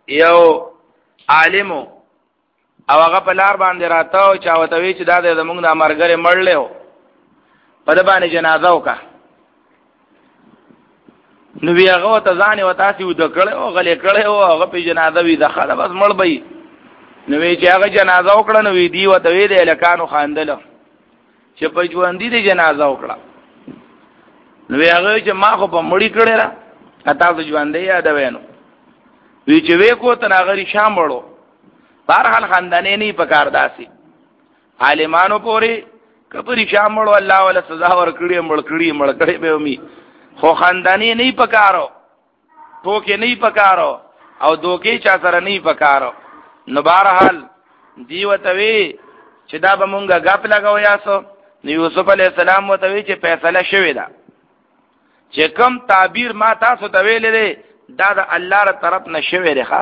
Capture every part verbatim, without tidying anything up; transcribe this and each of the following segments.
یو عالمو او هغه په لار باندې راتاو چا وتوی چې دا د موږ د امرګره مړلو په د باندې جنازه وکا نو بیا هغه ته ځان او تاسو ود کړه او غلې کړه او هغه په جنازه وی د خاله بس مړ بې نو وی چې هغه جنازه وکړه نو وی دی وته وی د الکانو خاندل چې په ژوند دي جنازه وکړه نو هغه چې ما خو په مړی کړه را تاسو ژوند دی یاد وینو وی چې وې کو ته هغه شام وړو بهرحال خاندانې نه پکار داسي عالمانو پوری کپری شام وړو الله ولا سزا ور کړی مړ کړی مړ کړی به می خو خاندانی نه پکارو ټوکې نه پکارو او دوکې چا سره نه پکارو نو بهرحال دیوتوی چې دا به مونږه غپ لګاو یاسو نو یوسف علی السلام وتوی چې فیصله شوې ده چې کوم تعبیر ما تاسو ته ویلې دا د الله تر طرف نشوي ده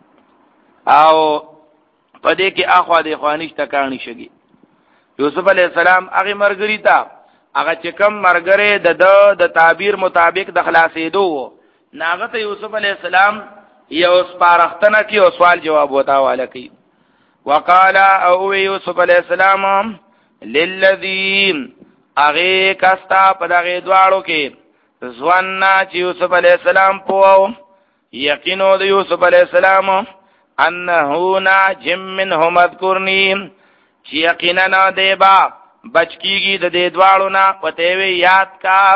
او پدې کې اخوا د خوانیش تکانی شګي یوسف علی السلام هغه مرګری تا هغه چې کوم مرګره د د تعبیر مطابق د خلاصېدو ناغه ته یوسف علی السلام یو سپارښتنه کې او سوال جواب وتاواله کوي وقال او یوسف علی السلام للذین اغه کاستا په دغه دواړو کې ځواننا چې یوسف علی السلام په یقینو د یوسف علی السلام انه ناجم منه مذکرنی چې یقینا دیبا بچکیږي د دې دواړو نه پته وی یاد کا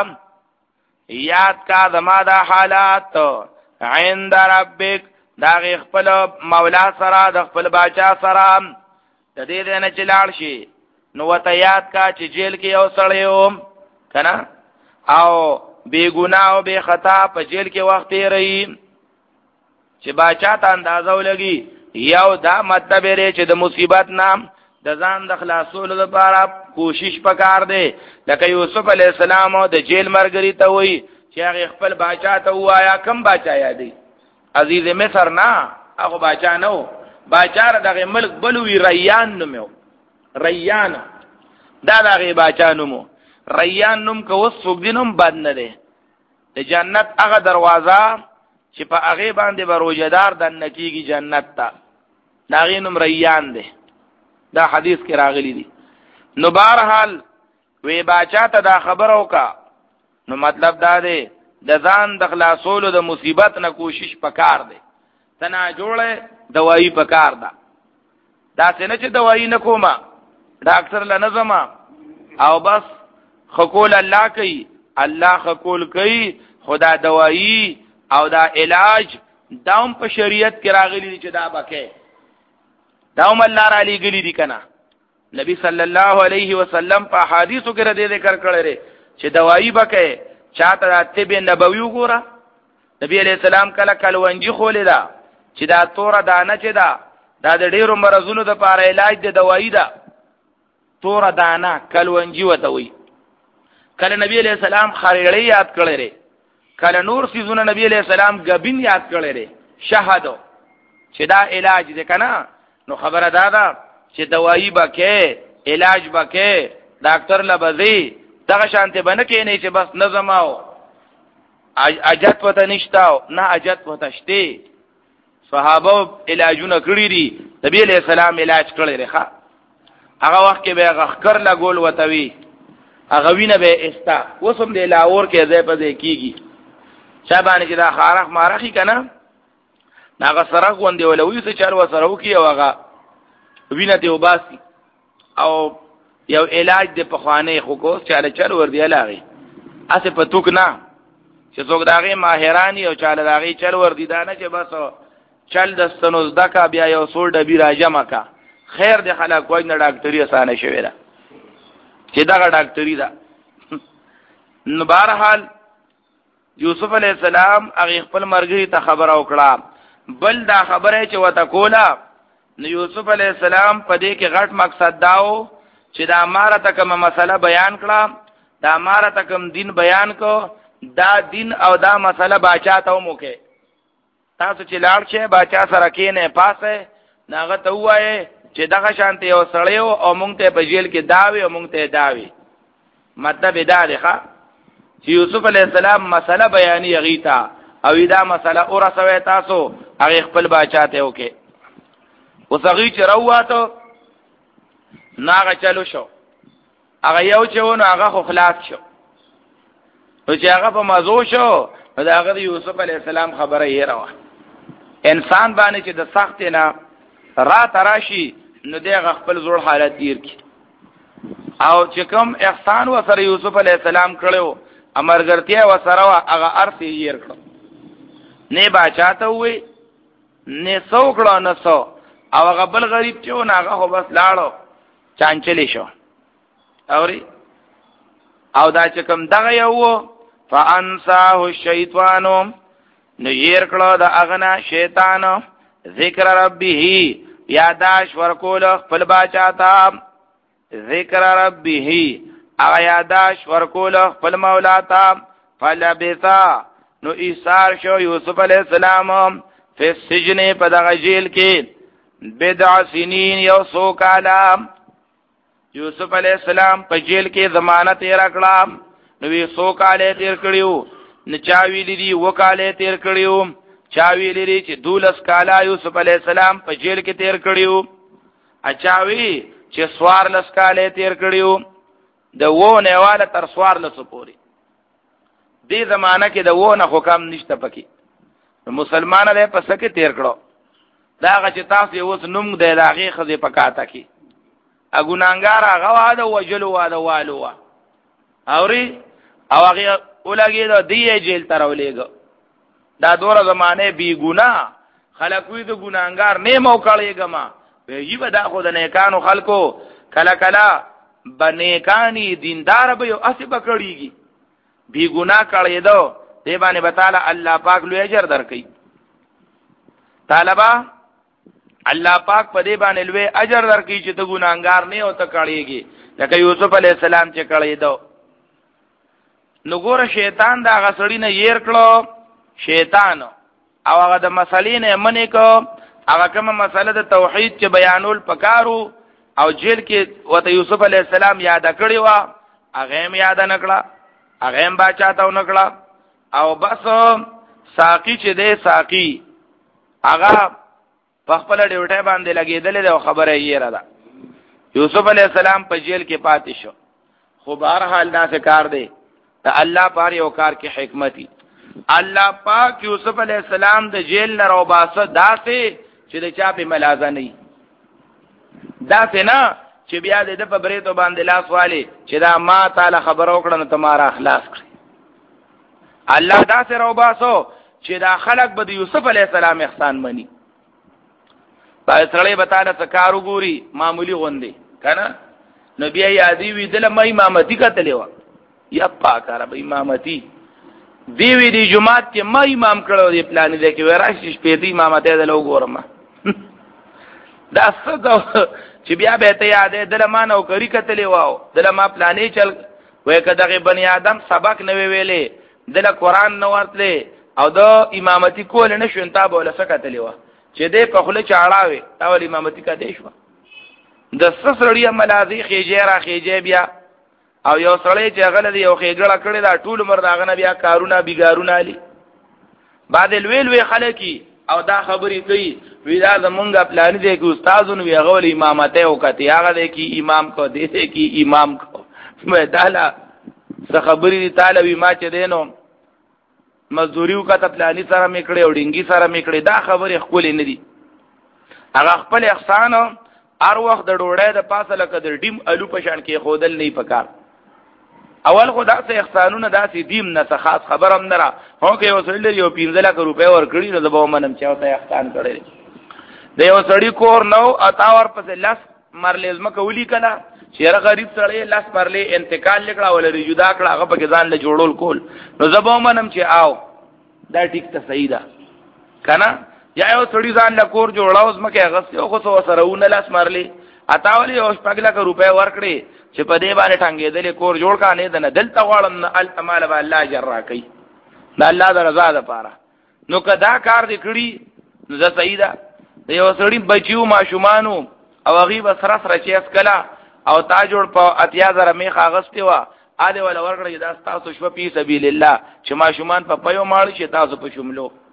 یاد کا زما د حالات عند ربک دا خپل مولا سره د خپل باچا سره د دې نه چلاړ شي نو وته یاد کا چې جیل کې یو سړیو کنه او بے گناہ او بے خطا په جیل کې وخت یې رہی چې باچا ته اندازه ولګي یو دا مطلب لري چې د مصیبت نام د ځان د خلاصولو لپاره کوشش پکار دی لکه یوسف علی السلام د جیل مرګری ته وای چې هغه خپل باچا ته وایا کم باچا یادی عزیز مصر نه هغه باچا نو باچا دغه ملک بلوی ریان نومو ریان دا دغه باچا نومو ریان نوم کو وسوګ دینم بد نه دی د جنت هغه دروازه چې په هغه باندې بروجدار د نکیږي جنت ته دا غینم ریان دی دا حدیث کې راغلی دی نو بهرحال وی باچا ته دا خبر اوکا نو مطلب دا دی د ځان د خلاصولو د مصیبت نه کوشش پکار دی تنا جوړه دوايي پکار ده دا څنګه چې دوايي نه کومه ډاکټر لنظم او بس خقول الله کوي الله خقول کوي خدا دوايي او دا علاج داوم په شریعت کې راغلی چې دا بکه داوم الله را لګلی دي کنه نبی صلی الله علیه وسلم په حدیثو کې ردی ذکر کړی چې دوايي بکه چاته طب نبوي وګوره نبی علیہ السلام کله کلونجي خولې دا چې دا تور دانه چې دا دا د ډیرو مرزونو د لپاره علاج دی دوايي ده تور دانه کلونجي وته وي کله نبی علیہ السلام خریړی یاد کړی کله نور سيزونه نبی علیہ السلام غبین یاد کړی شهادو چې دا علاج دی کنه نو خبره دادا چې دوايي بکې علاج بکې ډاکټر لبزي دغه شانته باندې کې نه چې بس نظم او اجت وته نشتاو نه اجت وته شته صحابه علاجونه کړی دي نبی علیہ السلام علاج کړی رخه هغه وخت کې به غخر لا ګول وتوي هغه وینه به استا وسم دی لاور کې ځای په ځای کیږي شابانه چې دا خارخ مارخي کنه ناغه سره غوندې ولوي څه چل وسره وکي او هغه وینه ته وباسي او یو علاج د پخوانه خو کو چاله چل ور دی لاغي اسه په توک نه چې څوک داغه ماهرانی او چاله داغه چل ور دی دا نه چې بس چل دستنو زدکا بیا یو سول ډبی راجمه کا خیر د خلک وای نه ډاکټري اسانه شوی دا چې دا ډاکټري دا نو بهرحال یوسف علی السلام هغه خپل مرګي ته خبر او کړه بل دا خبره چې وته کولا نو یوسف علی السلام په دې کې غټ مقصد داو چې دا ماره تکمه مسله بیان کړه دا ماره تکم دین بیان کو دا دین او دا مسله باچا ته موکه تاسو چې لاړ شئ باچا سره کې نه پاسه ناغه ته وایي چې دغه شانته یو سړیو او مونږ ته په جیل کې داوي او مونږ ته داوي مطلب دا دی ښا چې یوسف علی السلام مسله بیانې غیتا او دا مسله اورسوي تاسو هغه خپل باچاته وکي وسغی چې راواته ناغه چلو شو هغه یو چې ونه هغه خو خلاص شو او چې هغه په مزو شو دا هغه یوسف علی السلام خبره یې راوه انسان باندې چې د سخت نه را تراشي نو دغه خپل زوړ حالت تیر کی او چې کوم احسان و سره یوسف علی السلام کړو امرګرتیا و سره هغه ارث یې کړو نه باچاته وي نه سو کړو نه سو او هغه بل غریب چې ونه هغه خو بس لاړو چانچلی شو اوري او دا چې کوم دغه یو فانساه الشیطان نو ير کړه د اغنا شیطان ذکر ربه یاداش ورکول خپل باچاتا ذکر ربه او یاداش ورکول خپل مولا تا فلبثا نو ایثار شو یوسف علی السلام په سجن په دغه جیل کې بدع سنین یو سو کالا یوسف علیہ السلام په جیل کې ضمانت یې راکړه نو وی سو کاله تیر کړیو نچاوی لري وکاله تیر کړیو چاوی لري چې دولس کاله یوسف علیہ السلام په جیل کې تیر کړیو اچاوی چې سوار لس کاله تیر کړیو د وونه والا تر سوار لس پوري دې زمانہ کې د وونه حکم نشته پکې مسلمان له پس کې تیر کړو دا چې تاسو اوس نوم د لاغي خزه پکاته کې اګونانګار هغه واده وجلو واده والو اوري او هغه ولګي د دی جیل تر ولېګو دا دوره زمانه بی ګنا خلک وی د ګونانګار نه موکړېګما وی به دا خو د نیکانو خلکو کلا کلا بنیکانی دیندار به یو اسی بکړیږي بی ګنا کړې دو دی باندې بتاله الله پاک لوی اجر درکې طالبہ الله پاک په دې باندې لوی اجر درکې چې ته ګناګار نه او ته کړیږي لکه یوسف علی السلام چې کړی دو نو ګوره شیطان دا غسړی نه ير کړو شیطان او هغه د مسلې نه منې کو هغه کومه مسله د توحید چې بیانول پکارو او جیل کې وته یوسف علی السلام یاد کړی و هغه هم یاد نکړه هغه هم باچاته نکړه او بس ساقی چې دې ساقی هغه په خپل ډیوټه باندې لګیدل د خبره یې را ده یوسف علی السلام په جیل کې پاتې شو خو بهر حال دا څه کار دی ته الله پر یو کار کې حکمتي الله پاک یوسف علی السلام د جیل نه روباسه داسې چې د چا په ملازه نه داسې نه چې بیا د په بریتو باندې لاس والی چې دا ما تعالی خبر او کړه نو تمہارا اخلاص کړی الله داسې روباسو چې دا خلق به د یوسف علی السلام احسان مني با سړی بتاله سکارو ګوري معمولی غوندي کنه نبی یادی وی دله مې امامتی کتلې و یا پاکاره به امامتی دی وی دی جمعات کې مې امام کړو دی پلان دې کې وراشي شپې دی امامته دلو ګورم دا څه چې بیا به ته یادې دله ما نو کری کتلې واو دله ما پلانې چل وې کداغه بنی آدم سبق نه ویلې دله قران نو ورتلې او د امامتی کول نه شونتا بوله سکتلې و چې دې په خله چاړاوي او امامتی کا دی شو د سسړی ملازی خېجه را خېجه بیا او یو سړی چې غل دی یو خېګړه کړی دا ټول مر داغه بیا کارونه بیګارونه علي بعد الویل وی خلکی او دا خبرې کوي وی دا زمونږه پلان دی کې استادونو وی غول امامته او کته هغه دی کې امام کو دی دی کې امام کو مې دالا څه خبرې تعالی وی ما چې دینو مزدوریو کا ته پلاني سره میکړې او ډینګي سره میکړې دا خبرې خپل نه دي هغه خپل احسان هر وخت د ډوړې د پاسه لکه د ډیم الو پشان کې خودل نه پکار اول خدا سه احسانونه داسې دیم نه څه خاص خبرم نه را هو کې یو سړی یو پنځه لک روپے ور کړی نو د به منم چاوته احسان کړی د یو سړی کور نو اتا ور پسې لاس مرلې زما کولی کلا چیرې غریب سړی لاس پرلې انتقال لیکړه ولې جدا کړه هغه په ځان له جوړول کول نو زبو منم چې آو دا ټیک ته صحیح ده کنه یا یو سړی ځان له کور جوړاو زما کې هغه خو څو سره ونه لاس مرلې اتا ولې او شپږ لک روپے ورکړي چې په دې باندې ټنګې دلې کور جوړ کا نه دنه دلته غواړم التمال به الله جرا کوي دا الله د رضا لپاره نو کدا کار دې کړی نو دا صحیح ده یو سړی بچیو ماشومانو او غیب سره سره چې اسکلا او تا جوړ په اتیا زره میخ اغستی وا اده ولا ورکړی دا تاسو شو په سبیل الله چې ماشومان په پيو ماړ شي تاسو په شملو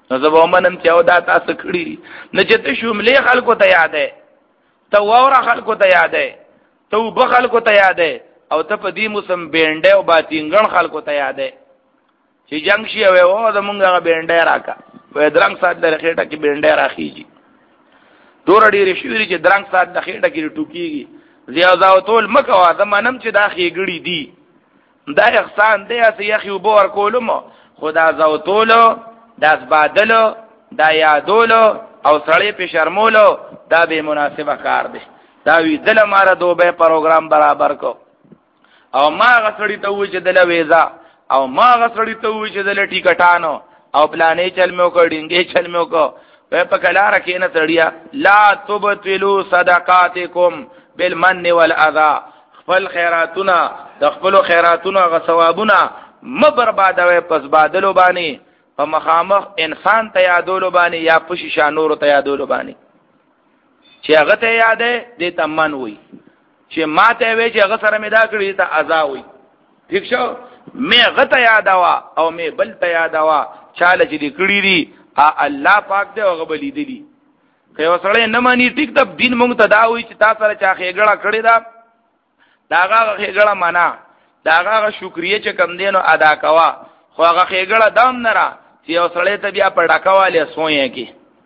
نو زه به ومنم چې او دا تاسو کړي نه چې ته شملې خلکو ته یادې ته واوره خلکو ته یادې ته وبه خلکو ته یادې او ته په دې موسم بینډه او باتینګن خلکو ته یادې چې جنگ شي او او زمونږ هغه بینډه راکا په درنګ سات د خېټه کې بینډه راخیږي دور ډېر شوی چې درنګ سات د خېټه کې ټوکیږي زیاده ټول مکه دا منم چې دا خېګړي دي دا احسان دی چې یخي وبور کولم خدا زو ټولو دا زبادلو دا یادولو او سړی په شرمولو دا به مناسبه کار دی دا وی دل ماره دوبه پروګرام برابر کو او ما غسړی ته وې چې دل ویزا او ما غسړی ته وې چې دل ټیکټانو او پلانې چل مې وکړ ډینګې چل مې وکړ په کلاره کې نه تړیا لا تبطلوا صدقاتکم بالمن والاذى خپل خیراتونه د خپل خیراتونه غ ثوابونه م بربادوي پس بادلو باندې په مخامخ انسان ته یادولو باندې یا پشي شانورو ته یادولو باندې چې هغه ته یادې دې تمن وي چې ماته وي چې هغه سره مې دا کړی ته عزا وي ٹھیک شو مې هغه ته یادوا او مې بل ته یادوا چاله چې دې کړی دي الله پاک دې هغه بلی دي که وسړې نه مانی ټیک ته دین مونږ ته دا وي چې تاسو سره چا خېګړه کړی دا داغه خېګړه معنا داغه شکریا چې کم دینو ادا کوا خو هغه خېګړه دام نه را چې وسړې ته بیا په ډاکواله سوې کې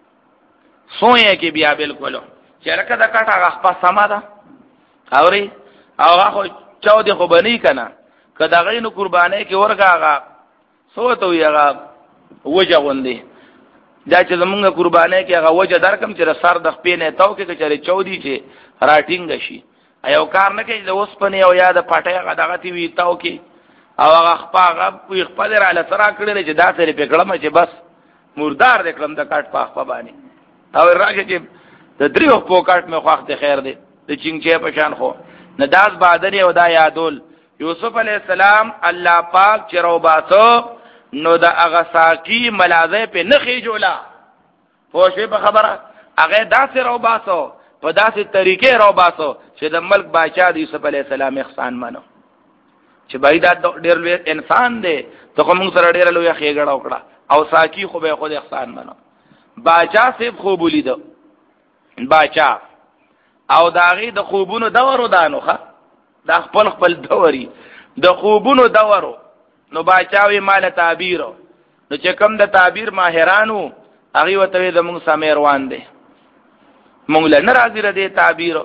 سوې کې بیا بالکل چې لکه دا کټه هغه په سما ده اوري هغه خو چاو دې خو بنې کنه کدا غینو قربانې کې ورګه هغه سوته وي هغه وجه غوندي دا چې زمونږ قربانې کې هغه وجه درکم چې سر د خپې نه تاو کې چې چودي چې راټینګ شي ایو کار نه کوي د اوس پنه او یاد پټه هغه دغه تی وی تاو کې او هغه خپاغه په خپل را لسرا کړل چې دا سره په کلمه چې بس مردار د کلم د کټ په خپل باندې او راځي چې د دریو په کټ مې خوښ ته خیر دی د چنګچې په شان خو نداز بادر او دا یادول یوسف علی السلام الله پاک چې روباسو نو دا هغه ساقي ملازه په نخي جوړه پوښې په خبره هغه داسې روباسو په داسې طریقې روباسو چې د ملک بادشاہ د یوسف علی السلام احسان مانو چې بای دا ډېر لوی انسان دی ته کوم سره ډېر لوی خېګړه وکړه او ساقي خو به خود احسان مانو بادشاہ سیب خوب ولیدو بادشاہ او داغي د خوبونو دورو دانوخه دا خپل خپل دوري د خوبونو دورو نو باچاوي مال تعبیر نو چې کوم د تعبیر ماهرانو هغه وته د موږ سمې روان دي موږ له ناراضي ردي تعبیر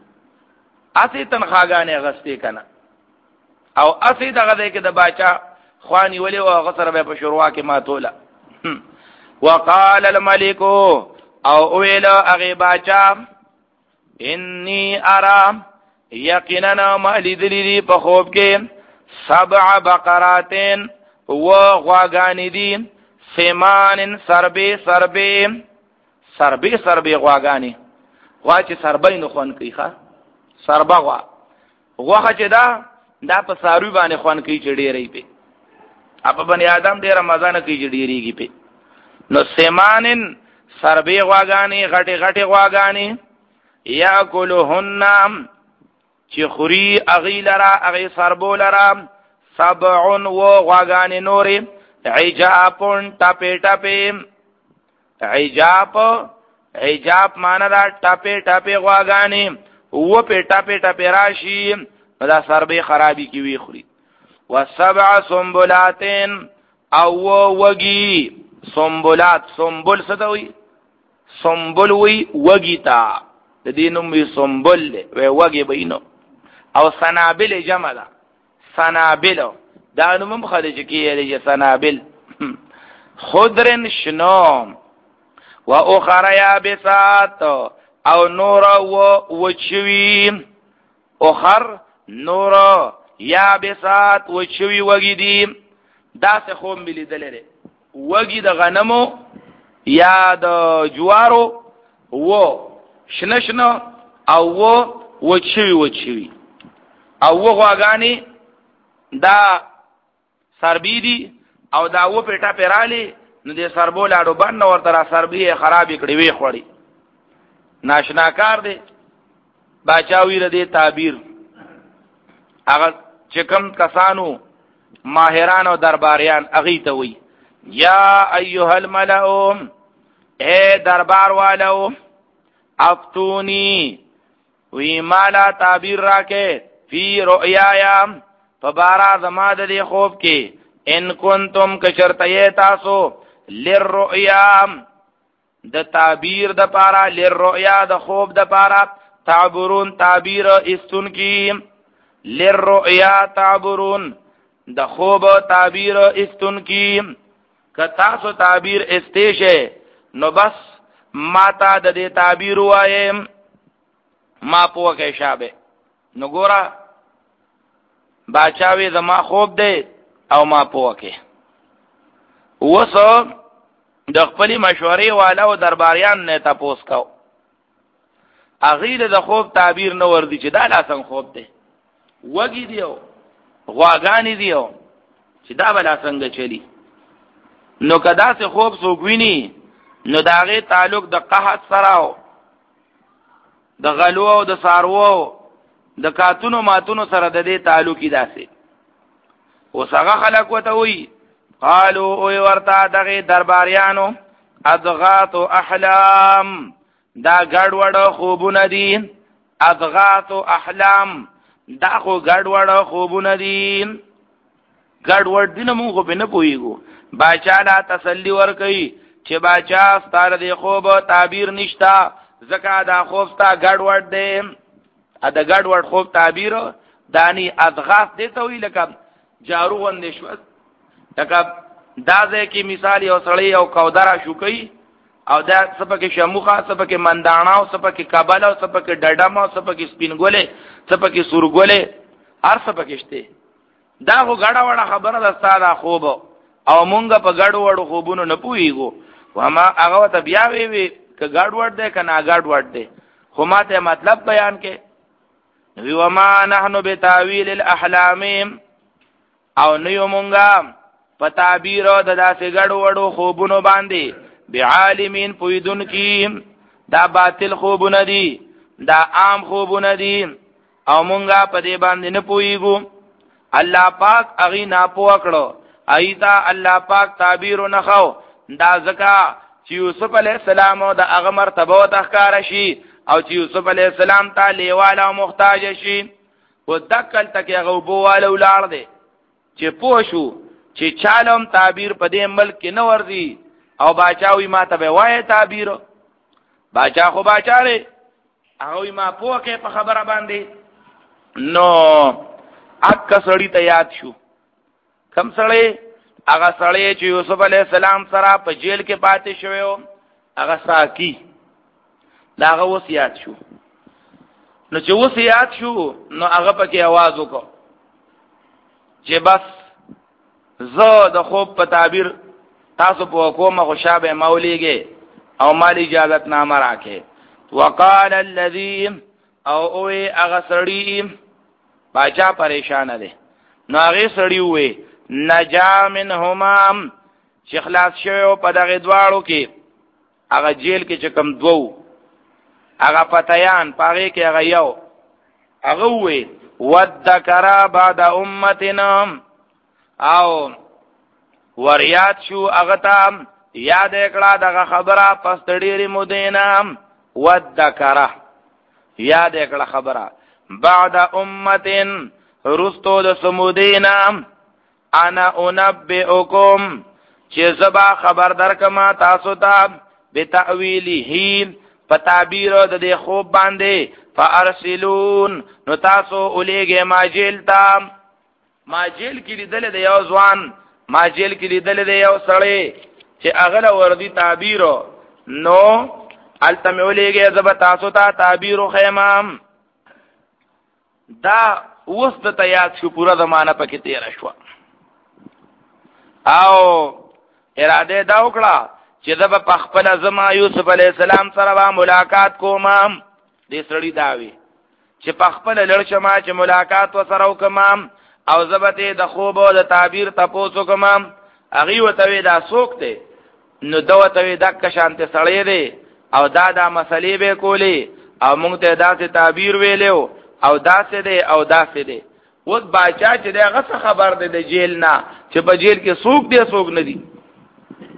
اسی تنخواګانې غستې کنه او اسی دغه دې کې د باچا خواني ولي او غسر به په شروع کې ماتوله وقال الملك او ویل هغه باچا انی ارام یقینا ما لیدلی په خوب کې سبع بقراتین و غواگانی دی سیمان سربی سربی سربی سربی غواگانی غوا چې سربی نخوان کوي ښا سربا غوا غوا چې دا دا په ساروی باندې خوان کوي چې ډېرې په اپ باندې آدم ډېر مزه کوي چې ډېریږي په نو سیمانن سربی غواگانی غټي غټي غواگانی یاکلهن چې خوري اغیلرا اغی سربو لرا سبعون و غواگانی نوری عجاپون ٹپی ٹپی عجاپ عجاپ مانا دا ٹپی ٹپی غواگانی و پی ٹپی ٹپی راشی دا سربی خرابی کی وی خوری و سبع سنبولاتین او وگی سنبولات سنبول ستوی سنبول وی وگی تا دا دینم وی سنبول دے وی وگی بینو او سنابل جمع دا سنابل دا نمم خدش کیه دی سنابل خضرن شنوم و اخر یابسات او نور و وچوی اخر نور یابسات وچوی وگی دی دا سه خوم بلی دلره وگی دا غنمو یا دا جوارو و شنشنو او و وچوی وچوی او و غواگانی دا سربی دی او دا و پیټا پیرالی نو دې سربو لاړو باندې ورته را سربی خرابې کړې وی خوړی ناشناکار دی باچاوی ردی تعبیر هغه چې کوم کسانو ماهران او درباریان اغي ته وی یا ایها الملأ اے دربار والو افتونی وی مالا تعبیر راکے فی رؤیایا فبارا زما د دې خوب کې ان کنتم کشرتیه تاسو للرؤیا د تعبیر د پارا للرؤیا د خوب د پارا تعبرون تعبیر استون کی للرؤیا تعبرون د خوب تعبیر استون کی که تاسو تعبیر استیشه نو بس ما تا د دې تعبیر وایم ما پوه کې شابه نو ګورا باچاوی زما خوب دی او ما پوه کې وسو د خپل مشورې والا او درباریان نه تاسو کو اغیل د خوب تعبیر نه وردی چې دا لاسن خوب دی وګی دیو غواګانی دیو چې دا بل څنګه چلی نو کدا سه خوب سوګوینی نو داغه تعلق د قحط سره د غلو او د سارو د کاتونو ماتونو سره د دې تعلقی داسې وسغه خلق وته وی قالو او ورتا دغه درباریانو اضغاث احلام دا ګډوډ خوبونه دي اضغاث احلام دا خو ګډوډ خوبونه دي ګډوډ دي نه موږ په نه پويګو باچا لا تسلی ور کوي چې باچا ستاره دی خوب تعبیر نشتا زکه دا خوب تا ګډوډ دی ا د ګډوډ خوب تعبیر دانی اضغاث دی ته وی لکه جارو وندې شو لکه دا ځکه مثال یو سړی او کودرا شو کوي او دا سپکه شموخه سپکه مندانا او سپکه کابل او سپکه ډډم او سپکه سپینګولې سپکه سورګولې هر سپکه شته دا خو غاډه وړه خبره ده ستاره خوب او مونږ په غاډو وړو خوبونو نه پويګو وما هغه ته بیا وی وی ک غاډ وړ ده ک نه غاډ وړ ده خو ماته مطلب بیان کې وی وما نحنو بتاویل الاحلام او نیو مونږه په تعبیر د داسې غاډو وړو خوبونو باندې بعالمین پویدون کی دا باطل خوبونه دي دا عام خوبونه دي او مونږه په دې باندې نه پويګو الله پاک اغي نا پوه کړو ایتا الله پاک تعبیر نه خو دا زکا چې یوسف علی السلام او د هغه مرتبه او تخکار شي او چې یوسف علی السلام ته لیواله او محتاج شي و دکل تک هغه بواله ولار دي چې پوښو چې چالم تعبیر په دې ملک کې نه ورځي او باچاوي ما ته وایي تعبیر باچا خو باچا لري هغه ما پوه کې په خبره باندې نو اک سړی ته یاد شو کم سړی هغه سړی چې یوسف علی السلام سره په جیل کې پاتې شوی هغه ساکی دا هغه وصیت شو نو چې وصیت شو نو هغه پکې आवाज وکړ چې بس زه د خوب په تعبیر تاسو په کومه خوشابه مولیږي او مال اجازت نامه راکې وقال الذي او او هغه سړی باچا پریشان دی نو هغه سړی وې نجا منهما چې خلاص شوی په دغه دواړو کې هغه جیل کې چې کم دوو هغه فتیان پاره کې هغه یو هغه وې وذکر بعد امتنا او وریات شو هغه ته یاد کړه دغه خبره پس ډېری مودینا وذکر یاد کړه خبره بعد امتن رستو د سمودینا انا انبئکم چې زبا خبر درکما تاسو ته بتاویله په تعبیر د دې خوب باندې فارسلون نو تاسو الیګه ماجل تا ماجل کې لیدل د یو ځوان ماجل کې لیدل د یو سړی چې اغله وردی تعبیر نو التم الیګه زبا تاسو ته تعبیر خیمام دا اوس د تیاد شو پورا زمانہ پکې تیر شو او اراده دا وکړه چې دا په خپل زما یوسف علی السلام سره ملاقات کوم دې سړی داوي چې په خپل لړشما چې ملاقات وسره وکم او زبته د خوب او د تعبیر تاسو کوم اغي وتوي دا سوکته نو دوته دک شانته سړی دی او دا دا مسلې به کولی او موږ ته داسې تعبیر ویلو او داسې دی او داسې دی اوس باچا چې دغه څه خبر دی د جیل نه چې په جیل کې څوک دی څوک نه دی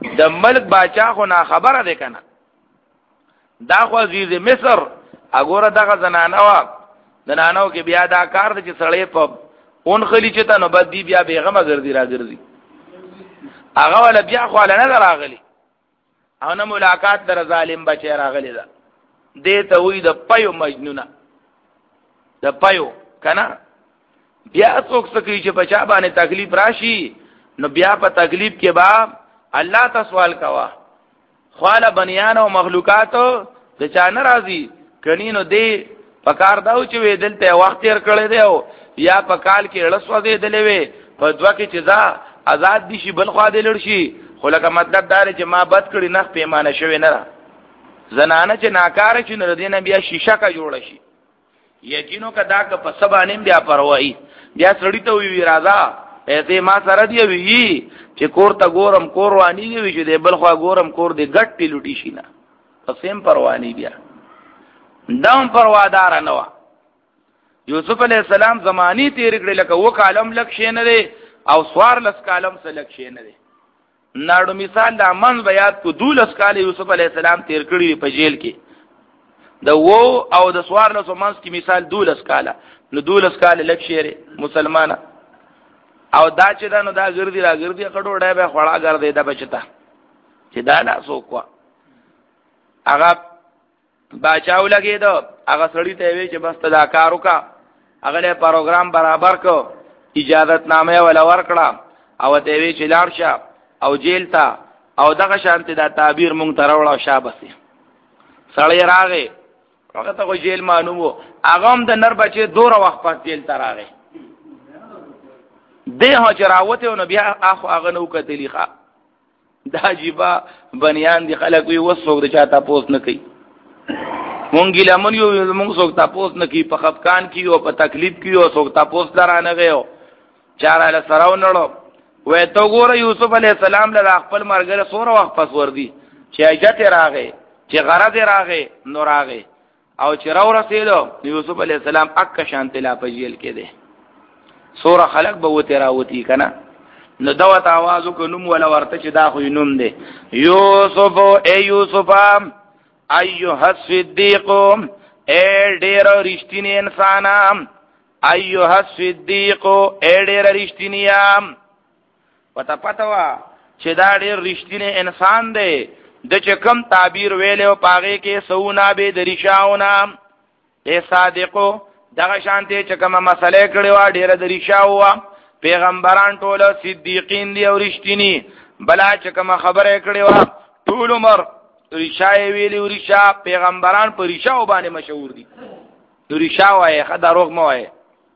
د ملک باچا خو نه خبره ده کنه دا خو عزیز مصر اګوره دغه زنانه وا د نانو کې بیا دا کار د چې سړی په اون خلی چته نو بد دی بیا بیغمه ګرځي را ګرځي هغه ولا بیا خو له نه راغلی او نه ملاقات در ظالم بچی راغلی دا دې ته وې د پيو مجنونه د پيو کنه بیا څوک سکی چې بچا باندې تکلیف راشي نو بیا په تکلیف کې با الله ته سوال کوا خواله بنیان او مخلوقات د چا ناراضي کني نو دې پکار داو چې وې دلته وخت تیر کړی دی او یا په کال کې اړسو دې دلې وې په دوا کې چې ځا آزاد دي شي بل خوا دې لړ شي خو لکه مطلب دا چې ما بد کړی نه پیمانه شوی نه را زنانه چې ناکاره چې نور دینه بیا شیشه کا جوړ شي یقینو کدا که په سبانیم بیا پروايي بیا سړی ته وی راځه ایسه ما سره دی وی چې کور ته ګورم کور وانی دی چې دې بل خوا ګورم کور دې ګټ لوټی شي نه پسیم پروانی بیا دام پروادار نه وا یوسف علی السلام زمانی تیر کړل لکه و کالم لک شي نه دی او سوار لس کالم سره لک شي نه دی ناړو مثال د من بیات کو دولس کال یوسف علی السلام تیر کړی په جیل کې د وو او د سوار له سمانس کی مثال دولس کاله نو دولس کاله لکشيره مسلمانه او دا چې دا نو دا ګرځي را ګرځي کډو ډای به خړا ګرځي دا بچتا چې دا لا سوکوا هغه باچاو لګي دا هغه سړی ته وی چې بس دا کارو کا هغه له پروګرام برابر کو اجازت نامه ولا ورکړه او ته وی چې لاړ شه او جیل تا او دغه شانته دا تعبیر مونږ تراوړو شابسي سړی راغی هغه ته جیل مانو هغه هم د نر بچي دوره وخت پات جیل تراغی ده هجراوته نو بیا اخو هغه نو کتلی ښا دا جیبا بنیان دي خلک وي وسوک د چاته پوس نه کوي مونږ لمن یو مونږ څوک تاسو نه کوي په خفقان کې او په تکلیف کې او څوک تاسو درانه غيو چاره له سراو نړو وې تو ګوره یوسف علی السلام له خپل مرګره سوره وخت پس وردی چې اجت راغی چې غرض راغی نو راغی او چې راو رسیدو یوسف علی السلام اک شانت لا په جیل کې ده سوره خلق به وته راوتی کنه نو دوت आवाज کو نوم ولا ورته چې دا خو نوم ده یوسف ای یوسف ایها الصدیق اے ډیر رښتینی انسان ایها الصدیق اے ډیر رښتینی پتا پتاوا چې دا ډیر رښتینی انسان دی د چې کم تعبیر ویلو پاغه کې سونا به دریشاونا اے صادقو دغه شانته چې کومه مسله کړي وا ډیره دریشاو پیغمبران ټول صدیقین دی او رښتینی بلا چې کومه خبره کړي وا ټول عمر ریشای ویلی ریشا پیغمبران پر ریشاو باندې مشهور دي ریشاو یې خدا دروغ مو وای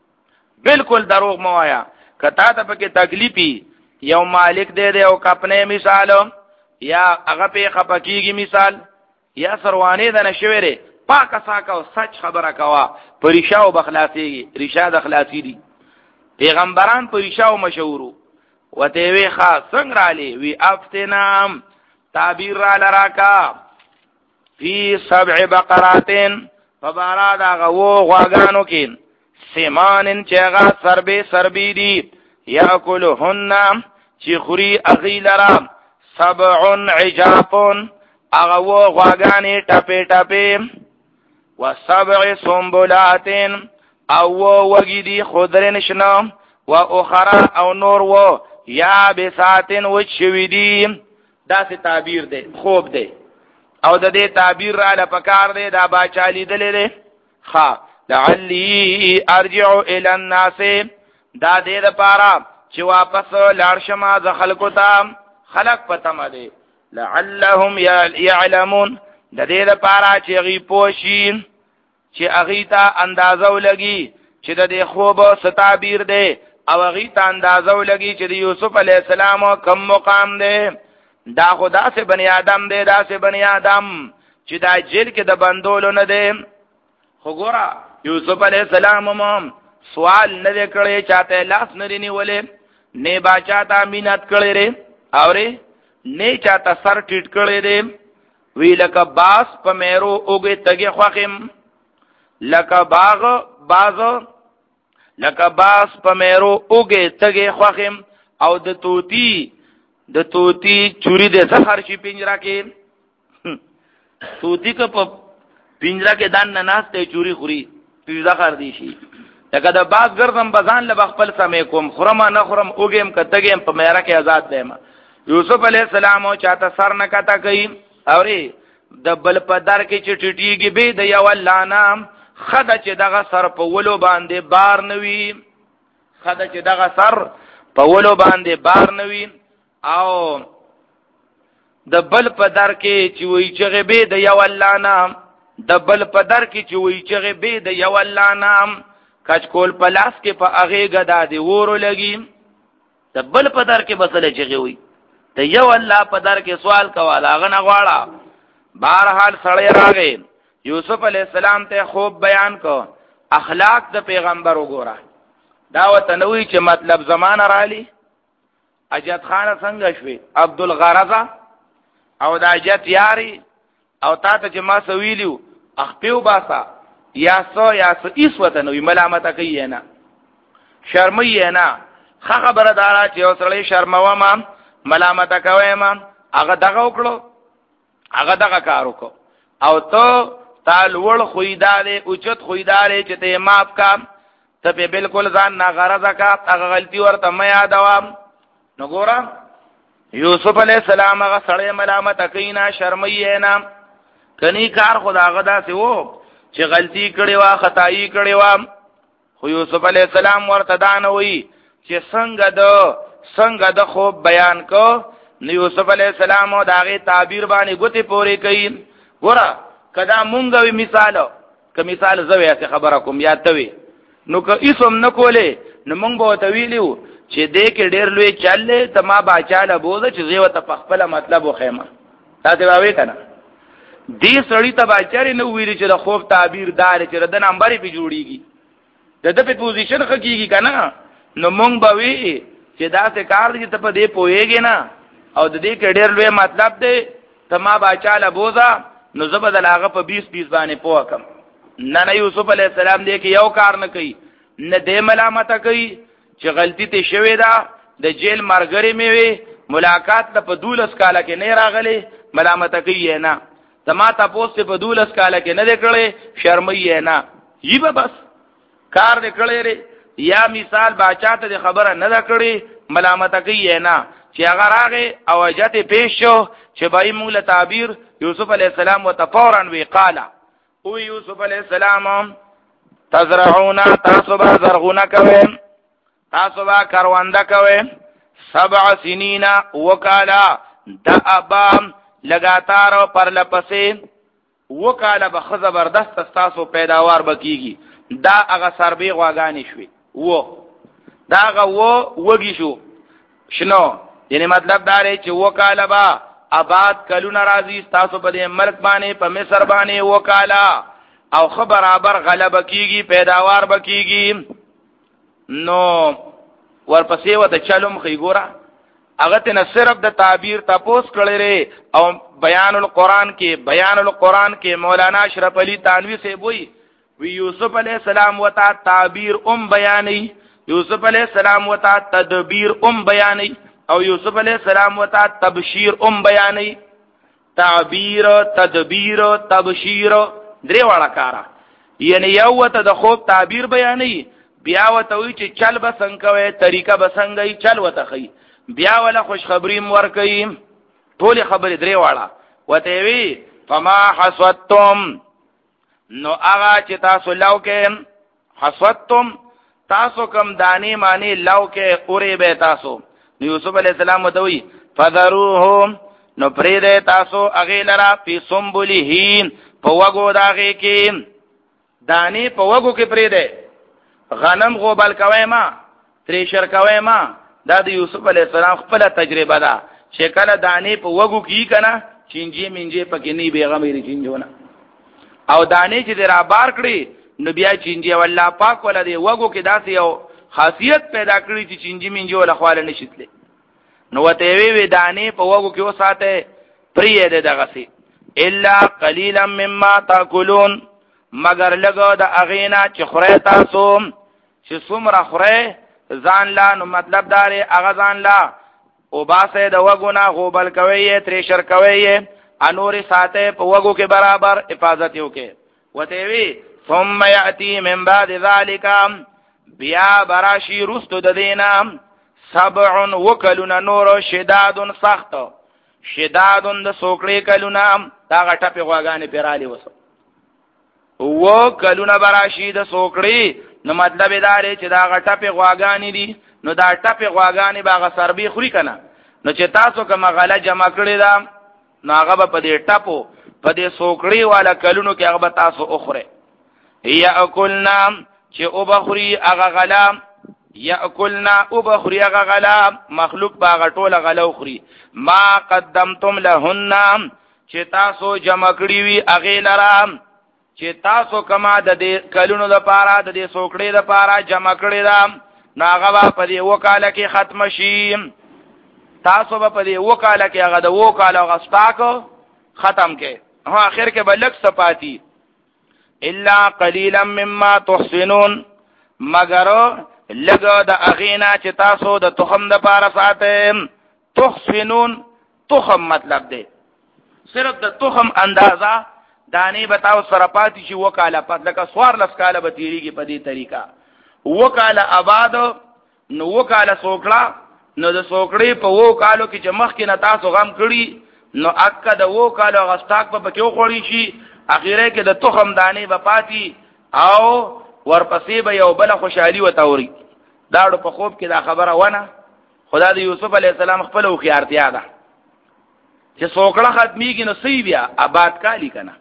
بالکل دروغ مو وایا کته ته پکې تکلیفي یو مالک دې دې او کپنه مثال یا هغه په خپکیږي مثال یا سروانه د نشوره پاک ساکا او سچ خبره کوا پریشاو بخلاصيږي ریشا د خلاصي دي پیغمبران پریشاو مشهورو وته وی خاص څنګه علی وی افتنام تعبیر را لراکا فی سبع بقراتین فباراد غو غواگانو کین سیمانن چیغا سربی سربی دی یاکلهن چی خوری اغی لرا سبعن عجافن اغو غواگانی ٹپی ٹپی و سبع سنبولاتین او وگی دی خودرنشنا و اخرى او نور و یا بساتن وچوی دی دا سی تعبیر دی خوب دی او د دې تعبیر را لپکار دی دا باچالی دلې دی ها لعلی ارجع الى الناس دا دې لپاره چې واپس لاړ شمه ز خلکو ته خلق پته مده لعلهم يعلمون د دې لپاره چې غي پوشي چې اغي ته اندازو لګي چې د دې خوب ستعبیر دی او اغي ته اندازو لګي چې د یوسف علی السلام کم مقام دی دا خدا سے بنی آدم دے دا سے بنی آدم چې دا جیل کې د بندولو نه دی خو ګورا یوسف علیہ السلام هم سوال نه کړي چاته لاس نه نیولې نه باچا ته امینت کړي ره اورې نه چاته سر ټیټ کړي دي وی لکه باس په مېرو اوګه تګه خوخم لکه باغ باز لکه باس په مېرو اوګه تګه خوخم او د توتی د توتی چوری د زخر شي پنجره کې توتی که په پنجره کې دان نه ناشته چوری خوري په زخر دی شي لکه د باز ګرځم بزان له خپل سمې کوم خرمه نه خرم اوګم کتهګم په میرا کې آزاد دیم یوسف علی السلام او چاته سر نه کتا کوي اوري د بل په در کې چټټیږي به د یو الله نام خدای چې دغه سر په ولو باندې بار نوي خدای چې دغه سر په ولو باندې بار نوي او د بل په در کې چې وی چې به د یو الله نام د بل په در کې چې وی چې به د یو الله نام کچ کول پلاس کې په هغه غدا دی ورو لګي د بل په در کې بسله چې وی ته یو الله په در کې سوال کواله هغه نه غواړه بهرحال سړی راغی یوسف علی السلام ته خوب بیان کو اخلاق د پیغمبر وګوره دا وته نوې چې مطلب زمانہ رالی اجت خان څنګه شوی عبدالغرضه او د اجت یاري او تا ته چې ما سویلیو اخپیو باسا یا سو یا سو ایس وته نوې ملامت کوي نه شرمي نه خبره دارا چې اوسړی شرموا ما ملامت کوي ما هغه دغه وکړو هغه دغه کار وکړو او ته تعال ول خویدارې اوچت خویدارې چې ته معاف کا ته په بالکل ځان نه غرضه کا هغه غلطي ورته مې یادوم نو ګوره یوسف علی السلام هغه سړی ملامت کینا شرمي نه کني کار خداغه داسې وو چې غلطي کړي وا خدای کړي وا خو یوسف علی السلام ورته دان وی چې څنګه د څنګه د خوب بیان کو نو یوسف علی السلام او داغه تعبیر باندې ګوتې پورې کړي ګوره کدا مونږ وی مثال که مثال زوی څه خبره کوم یاد توي نو که اسم نکولې نو مونږ به تویلیو چې دې کې ډېر لوی چلې ته ما باچاله بوزه چې زیو ته خپل مطلب وخېما تاسو واوي کنه دې سړی ته باچاري نو ویل چې د خوب تعبیر دار چې د نمبر په جوړیږي د دې په پوزیشن خکېږي کنه نو مونږ به وی چې دا څه کار دي ته په دې پويږي نه او د دې کې ډېر لوی مطلب دی ته ما باچاله بوزه نو زبد لاغه په بیس بیس باندې پوکم نه نه یوسف علی السلام دې کې یو کار نه کوي نه دې ملامت کوي چې غلطی ته شوی دا د جیل مرګري میوي ملاقات ته په دولس کاله کې نه راغلي ملامت کوي نه تما تاسو په دولس کاله کې نه دکړې شرمي نه یبه بس کار دکړې یا مثال باچا ته خبره نه دکړې ملامت کوي نه چې هغه راغی او اجته پیش شو چې بای موږ له تعبیر یوسف علی السلام وتفورا وی قال او یوسف علی السلام تزرعون تاسو با زرغونه کوي تاسو با کاروانده کوي سبع سنین وکالا دابا لگاتار پر لپسې وکالا به زبردست تاسو پیداوار بکیږي دا هغه سربی غواګانی شوي وو دا هغه وو وږي شو شنو یعنی مطلب دا دی چې وکاله با آباد کلو ناراضی تاسو په دې ملک باندې په مصر باندې وکاله او خبر برابر غلبه کیږي پیداوار بکیږي نو ورپسې وته چلم خې ګورا هغه ته نه صرف د تعبیر تاسو کړی او بیان القرآن کې بیان القرآن کې مولانا اشرف علی تانوی سے وی وی یوسف علیہ السلام وتا تعبیر ام بیانی یوسف علیہ السلام وتا تدبیر ام بیانی او یوسف علیہ السلام وتا تبشیر ام بیانی تعبیر تدبیر تبشیر درې واړه کارا یعنی یو وته د خوب تعبیر بیانی بیا وته وی چې چل بسنګ کوي طریقه بسنګي چل وته خي بیا ولا خوشخبری مور کوي ټول خبرې درې واړه وته وی فما حسوتم نو هغه چې تاسو لو کې حسوتم تاسو کم دانی معنی لو کې اورې به تاسو یوسف علیہ السلام دوی فذروهم نو پرې تاسو هغه لرا په سنبلهین په وګو داغه کې دانی په وګو کې پرې ده غنم غوبل کوي ما تریشر کوي ما دا د یوسف علیہ السلام خپل تجربه ده چې کله دانی په وګو کې کنه چینجی منجی پکې نه بیغه مې چینجونه او دانی چې درا بار کړی نو بیا چینجی والله پاک ولا دی وګو کې داسې یو خاصیت پیدا کړی چې چینجی منجی ولا خواله نشیتله نو وته وی وی دانی په وګو کې وساته پرې ده دغه سي الا قليلا مما تاكلون مگر لګو د اغینا چې خوره تاسو چې څومره خوره ځان لا نو مطلب دار هغه ځان لا او باسه د وګونه غوبل کوي تریشر کوي انوري ساته په وګو کې برابر حفاظت یو کې وته وی ثم ياتي من بعد ذلك بیا براشی رستو د دینام سبع وکلون نور شداد سخت شداد د سوکړې کلونه دا غټه په غواګانې پیرالي وسو و کلونه براشی د سوکړې نو مطلب دا لري چې دا غټه په غواګانې دي نو دا ټپه غواګانې باغ سربي خوري کنه نو چې تاسو کوم غله جمع کړی دا نو هغه په دې ټپو په دې سوکړې والا کلونو کې هغه تاسو اخره یاکلنا چې او بخوري هغه غلام یاکلنا او بخوري هغه غلام مخلوق باغ ټوله غلو خوري ما قدمتم لهن چې تاسو جمع کړی وي هغه لرام چې تاسو کما د دې کلونو د پاره د دې سوکړې د پاره جمع کړی دا ناغه په دې وکاله کې ختم شي تاسو په دې وکاله کې هغه د وکاله غستاک ختم کې هو اخر کې بلک صفاتی الا قليلا مما تحسنون مگر لګه د اغینا چې تاسو د تخم د پاره ساته تحسنون تخم مطلب دی صرف د تخم اندازا دانی بتاو سرپاتی شي وکاله پد لکه سوار لسکاله به تیریږي په دې طریقہ وکاله آباد نو وکاله سوکړه نو د سوکړې په وکالو کې چې مخ کې نه تاسو غم کړی نو اکه د وکالو غستاک په پکې خوړی شي اخیره کې د تخم دانه به پاتی او ورپسې به یو بل خوشحالي وتاوري داړو په خوب کې دا خبره ونه خدا د یوسف علی السلام خپل خو خيارتیا ده چې سوکړه ختميږي نو سی بیا آباد کالی کنه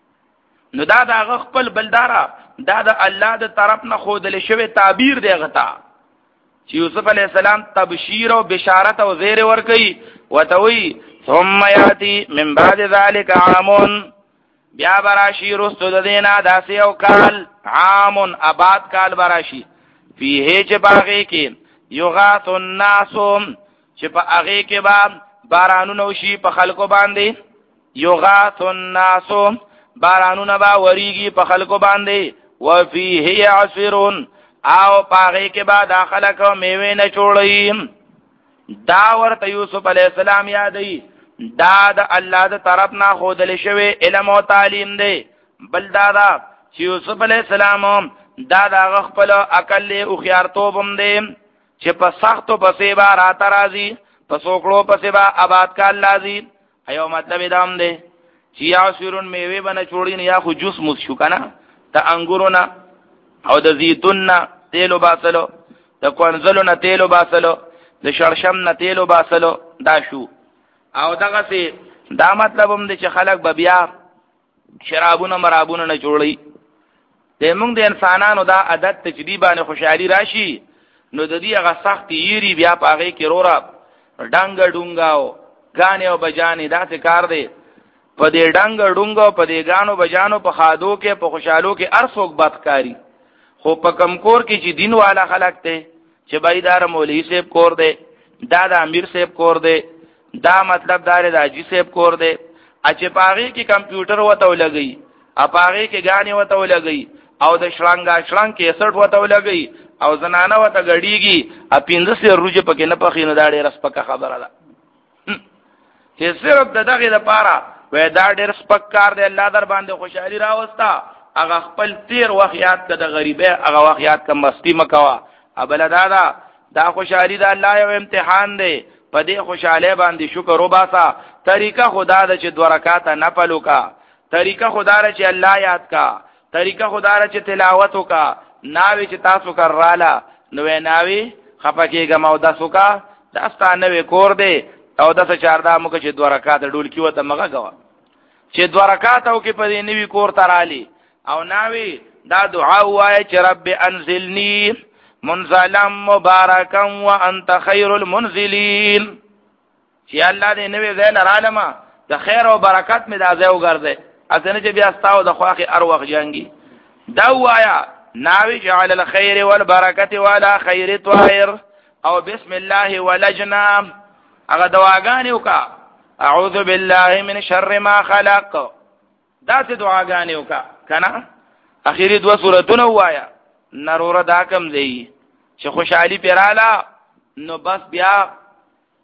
نو دا د خپل بلدارا دا د الله د طرف نه خودل شوی تعبیر دی غتا چې یوسف علی السلام تبشیر او بشارت او زیر ور کوي وتوي ثم یاتی من بعد ذلك عام بیا براشی رستو د دینا داسی او کال عام آباد کال براشی فیه چې باغې کې یغاث الناس چې په هغه کې با بارانونه وشي په خلکو باندې یغاث الناس بارانونه با وریږي په خلکو باندې وفيه يعصرون او پاغه کې با داخله کو میوه نه چوړی دا ورته یوسف علی السلام یادې دا د الله د طرف نه خودل شوی علم او تعلیم دی بل دا دا چې یوسف علی السلام دا د خپل عقل او خيارتوب هم دی چې په سختو پسې با رات راځي په سوکړو پسې با آباد کال لازم ایو مطلب دا هم دی چې یعصرون میوه بنه چوړی نه یا خو جوس مو شو کنه د انګورونه او د زیتون نه تیلو باسلو د کونزلو نه تیلو باسلو د شړشم نه تیلو باسلو دا شو او دغه سي دا مطلب هم دي چې خلک به بیا شرابونه مرابونه نه جوړي د موږ د انسانانو دا عادت تجربه خوشحالي راشي نو د دې هغه سخت یری بیا پاغه کې رورا ډنګ ډونګاو غانې او بجانې دا څه کار دی په دې ډنګ ډونګو په دې غانو بجانو په خادو کې په خوشحالو کې ارسوک بدکاری خو په کمکور کې چې دین والا خلک ته چې بایدار مولوی صاحب کور دی دا د امیر صاحب کور دی دا مطلب دار د اجي صاحب کور دی چې پاغه کې کمپیوټر وته ولګي ا پاغه کې غانې وته ولګي او د شړنګا شړنګ کې سټ وته ولګي او زنانه وته غړيږي ا پینځه سر روجه پکې نه پخې نه دا ډېر سپکه خبره ده چې صرف د دغه لپاره وې دا ډېر سپک کار دی الله در باندې خوشحالي راوستا هغه خپل تیر وخت یاد کړه غریبه هغه وخت یاد کړه مستی مکوا ابل دادا دا خوشحالي د الله یو امتحان دی په دې خوشاله باندې شکر وباسا طریقه خدا د چې دو رکعات نفل وکا طریقه خدا د چې الله یاد کا طریقه خدا د چې تلاوت وکا ناوي چې تاسو کراله نو ناوي خپکیګه مو داسو کا داستانه وې کور دی او داسه چاردا مو چې دو رکعات ډول کیو ته مګه غوا چې دو رکعات او کې په دې نوی کور ترالی او ناوي دا دعا وای چې رب انزلنی منزلا مبارکا وانت خیر المنزلین چې الله دې نوې زین عالمه د خیر او برکت می دا ځای وګرځي اسنه چې بیا استاو د خواخي اروغ جنگي دا وایا ناوي جعل الخير والبرکت ولا خیر طاهر او بسم الله ولجنا هغه دعاګانې وکا اعوذ بالله من شر ما خلق دا څه دعاګانې وکا کنه اخیری دو سورتونه وایا نرور دا کم دی چې خوشحالي پیراله نو بس بیا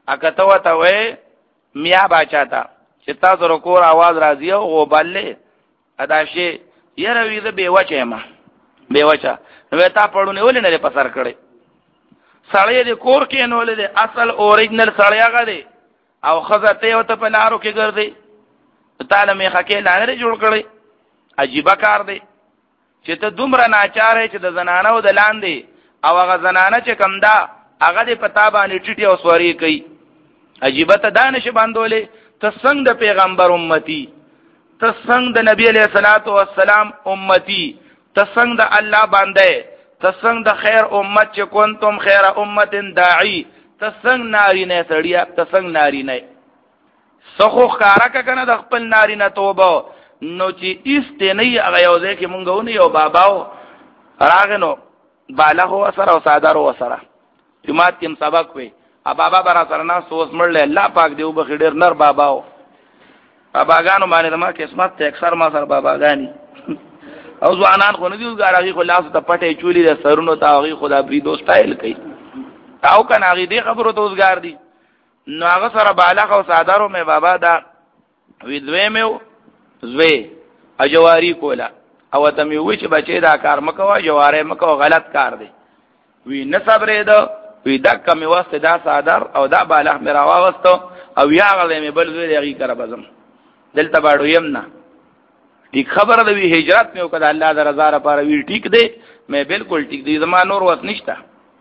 اکه ته وته وې میا باچا تا چې تاسو رکور आवाज راځي او غوبلې ادا شي یره وی زه به وچه ما به وچا نو تا پړونه ولې نه پسر کړي سړی د کور کې نه ولې اصل اوریجنل سړی هغه دی او خزته او ته په لارو کې ګرځي تعالی می خکې لاره جوړ کړي عجیب کار دی چې ته دومره ناچار چې د زنانو د لاندې او هغه زنانه چې کم دا هغه د پتا باندې ټټي او سوري کوي عجیب ته دانش باندولې ته څنګه د پیغمبر امتی ته څنګه د نبی علیہ الصلوۃ والسلام امتی ته څنګه د الله باندې ته څنګه د خیر امت چې کنتم خیر امت داعی ته څنګه نارینه سړیا ته څنګه نارینه سخو خارا کنه د خپل نارینه توبه نو چې ایست نه هغه یو ځکه مونږونه یو باباو راغنو بالغ و سره او ساده و سره جماعت کې سبق وي ا بابا برا سره نه سوس مړل الله پاک دی وبخ ډیر نر باباو باباګانو باندې ما قسمت ته اکثر ما سره باباګانی او ځوانان خو نه دی ګارغي خو لاس ته پټه چولی د سرونو ته هغه خدا بری دو سټایل کوي تاو کنه هغه دی خبرو ته وزګار دی نو هغه سره بالغ او ساده رو مې بابا دا وی دوی مې زوی اجواری کولا او ته مې وی چې بچی دا کار مکو جواره مکو غلط کار دی وی نه صبرې ده وی دا کمی واسطه دا صادر او دا بالغ مې راوغستو او یا غلې مې بل زوی یې کرا بزم دلته باړو يم نه ټیک خبره ده وی هجرت مې وکړه الله د رضا لپاره وی ټیک دی مې بالکل ټیک دی زما نور وس نشتا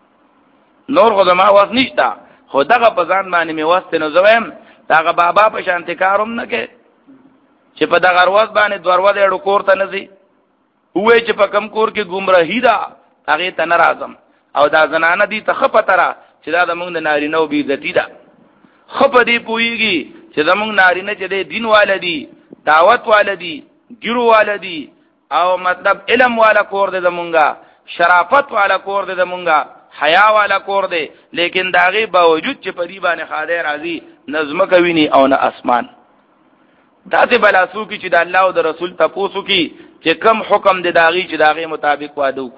نور خو زما وس نشتا خو دغه په ځان باندې مې واسطه نو زویم داغه بابا په شانتي کاروم نه کې چې په دغه ورځ باندې دروازه اړو کور ته نزي وې چې په کم کور کې گمراهی ده هغه ته ناراضم او دا زنانه دي ته خپتره چې دا د موږ د نارینه بی عزتی ده خپ دې پويږي چې زموږ نارینه چې د دین والدي دعوت والدي ګرو والدي او مطلب علم والا کور دې زمونږه شرافت والا کور دې زمونږه حیا والا کور دې لیکن داغه باوجود چې په دې باندې خاطر راځي نظم کوي او نه اسمان داسې بلاسو کی چې د الله او د رسول تاسو کی چې کم حکم دی داغي چې داغه مطابق وادو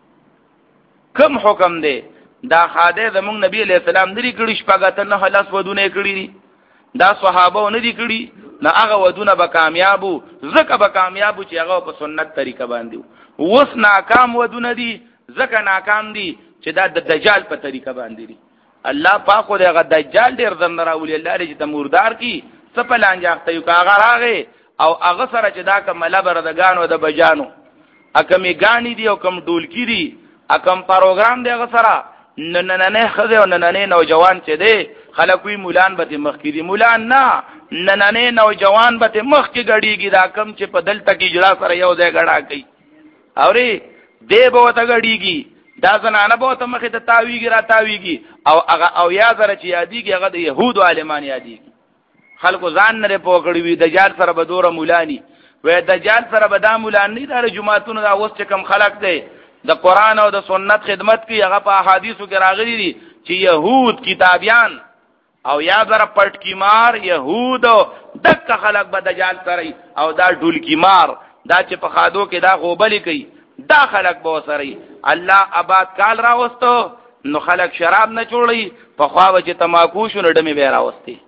کم حکم دی دا خاطر زمونږ نبی علیہ السلام دری کړي شپږات نه خلاص ودونه کړي دا صحابه نه دي کړي نه هغه ودونه به کامیابو زکه به کامیابو چې هغه په سنت طریقه باندې وس ناکام ودونه دي زکه ناکام دي چې دا د دجال په طریقه باندې دي الله پاک خو دغه دجال ډیر زنده راولي الله دې ته مردار کی سپل انجاخته یو کاغه راغې او هغه سره چې دا کوم لبر د غانو د بجانو اکمې غانی دي او کم ډولکی دي اکم پروګرام دی هغه سره نن نه نه خزه او نن نه نوجوان چې دی خلکوي مولان به مخ کې دي مولان نه نن نه نوجوان به مخ کې غړيږي دا کم چې په دلته کې جړه سره یو ځای غړا کوي اوري دی به وته غړيږي دا زنانه به ته مخې ته تاویږي را تاویږي او هغه او یا زره چې یادېږي هغه د يهود عالمان یادېږي خلکو ځان نه پوکړی وي دجال سره به دوره مولانی وې دجال سره به دا مولان نه د جمعهتونو دا اوس چې کم خلق دی د قران او د سنت خدمت کوي هغه په احادیثو کې راغلي دي چې يهود کتابیان او یا زره پټکی مار يهود دک خلق به دجال سره او دا ډولکی مار دا چې په خادو کې دا غوبلی کوي دا خلق به سره الله آباد کال راوستو نو خلق شراب نه چوړي په خوا چې تماکو شو نډمه به راوستي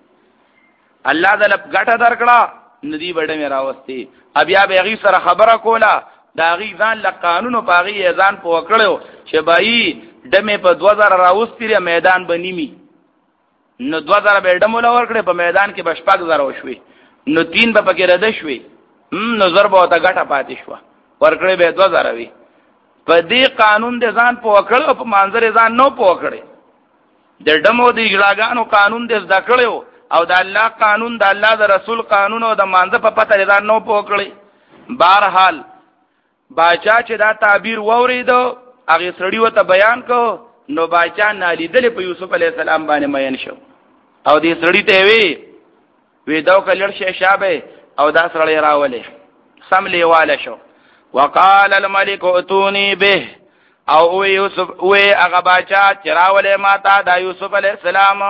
الله دې لپ غټه درکړه ندی بډه مې راوستي بیا به غي سره خبره کوله دا غي ځان ل قانونو پاغي ځان په وکړو چې بای دمه په دوه هزار راوستي میدان بنیمی نو دوه هزار به دمو لور کړې په میدان کې بشپاک زره وشوي نو تین به پکې رد شوي نو ضربه ته غټه پاتې شو ورکړې به دوه هزار وي په دې قانون دې ځان په وکړو په منظر ځان نو په وکړې د دمو د اجلاګانو قانون دې زده کړو او د الله قانون د الله د رسول قانون او د مانزه په پته ځان نو په وکړې بهرحال باچا چې دا تعبیر ووریدو هغه سړی وته بیان کو نو باچا نالیدل په یوسف علی السلام باندې مین شو او دې سړی ته وی وی دا کلر شي شابه او دا سړی راولې سم لیواله شو وقال الملك اتوني به او یوسف وی هغه باچا چې راولې ماته دا یوسف علی السلام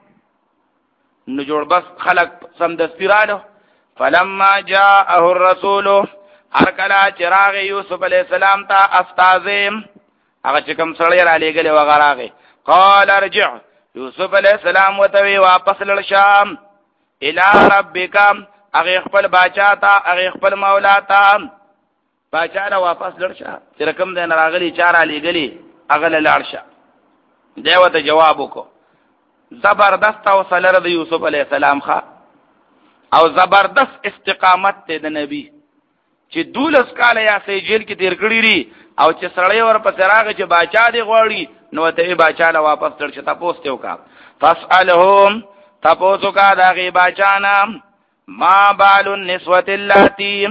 نو جوړ بس خلق سم دستیرالو فلما جاءه الرسول هر کله چراغ یوسف علی السلام ته استاذم هغه چې کوم سړی را لېګل و غراغه قال ارجع یوسف علیہ السلام وتوی واپس لړ شام الی ربک هغه خپل باچا ته هغه خپل مولا ته باچا له واپس لړ شه چې رقم دې راغلی چار علی گلی هغه لاړ شه دیوته جواب وکړو زبردست او سلره د یوسف علیہ السلام ښا او زبردست استقامت ته د نبی چې دولس کال یا سې جیل کې تیر کړی ری او چې سړی ور په راغی چې باچا دی غوړي نو ته باچا له واپس تر چې تاسو ته وکا فاسالهم تاسو کا دغه باچا نام ما بال النسوه اللاتي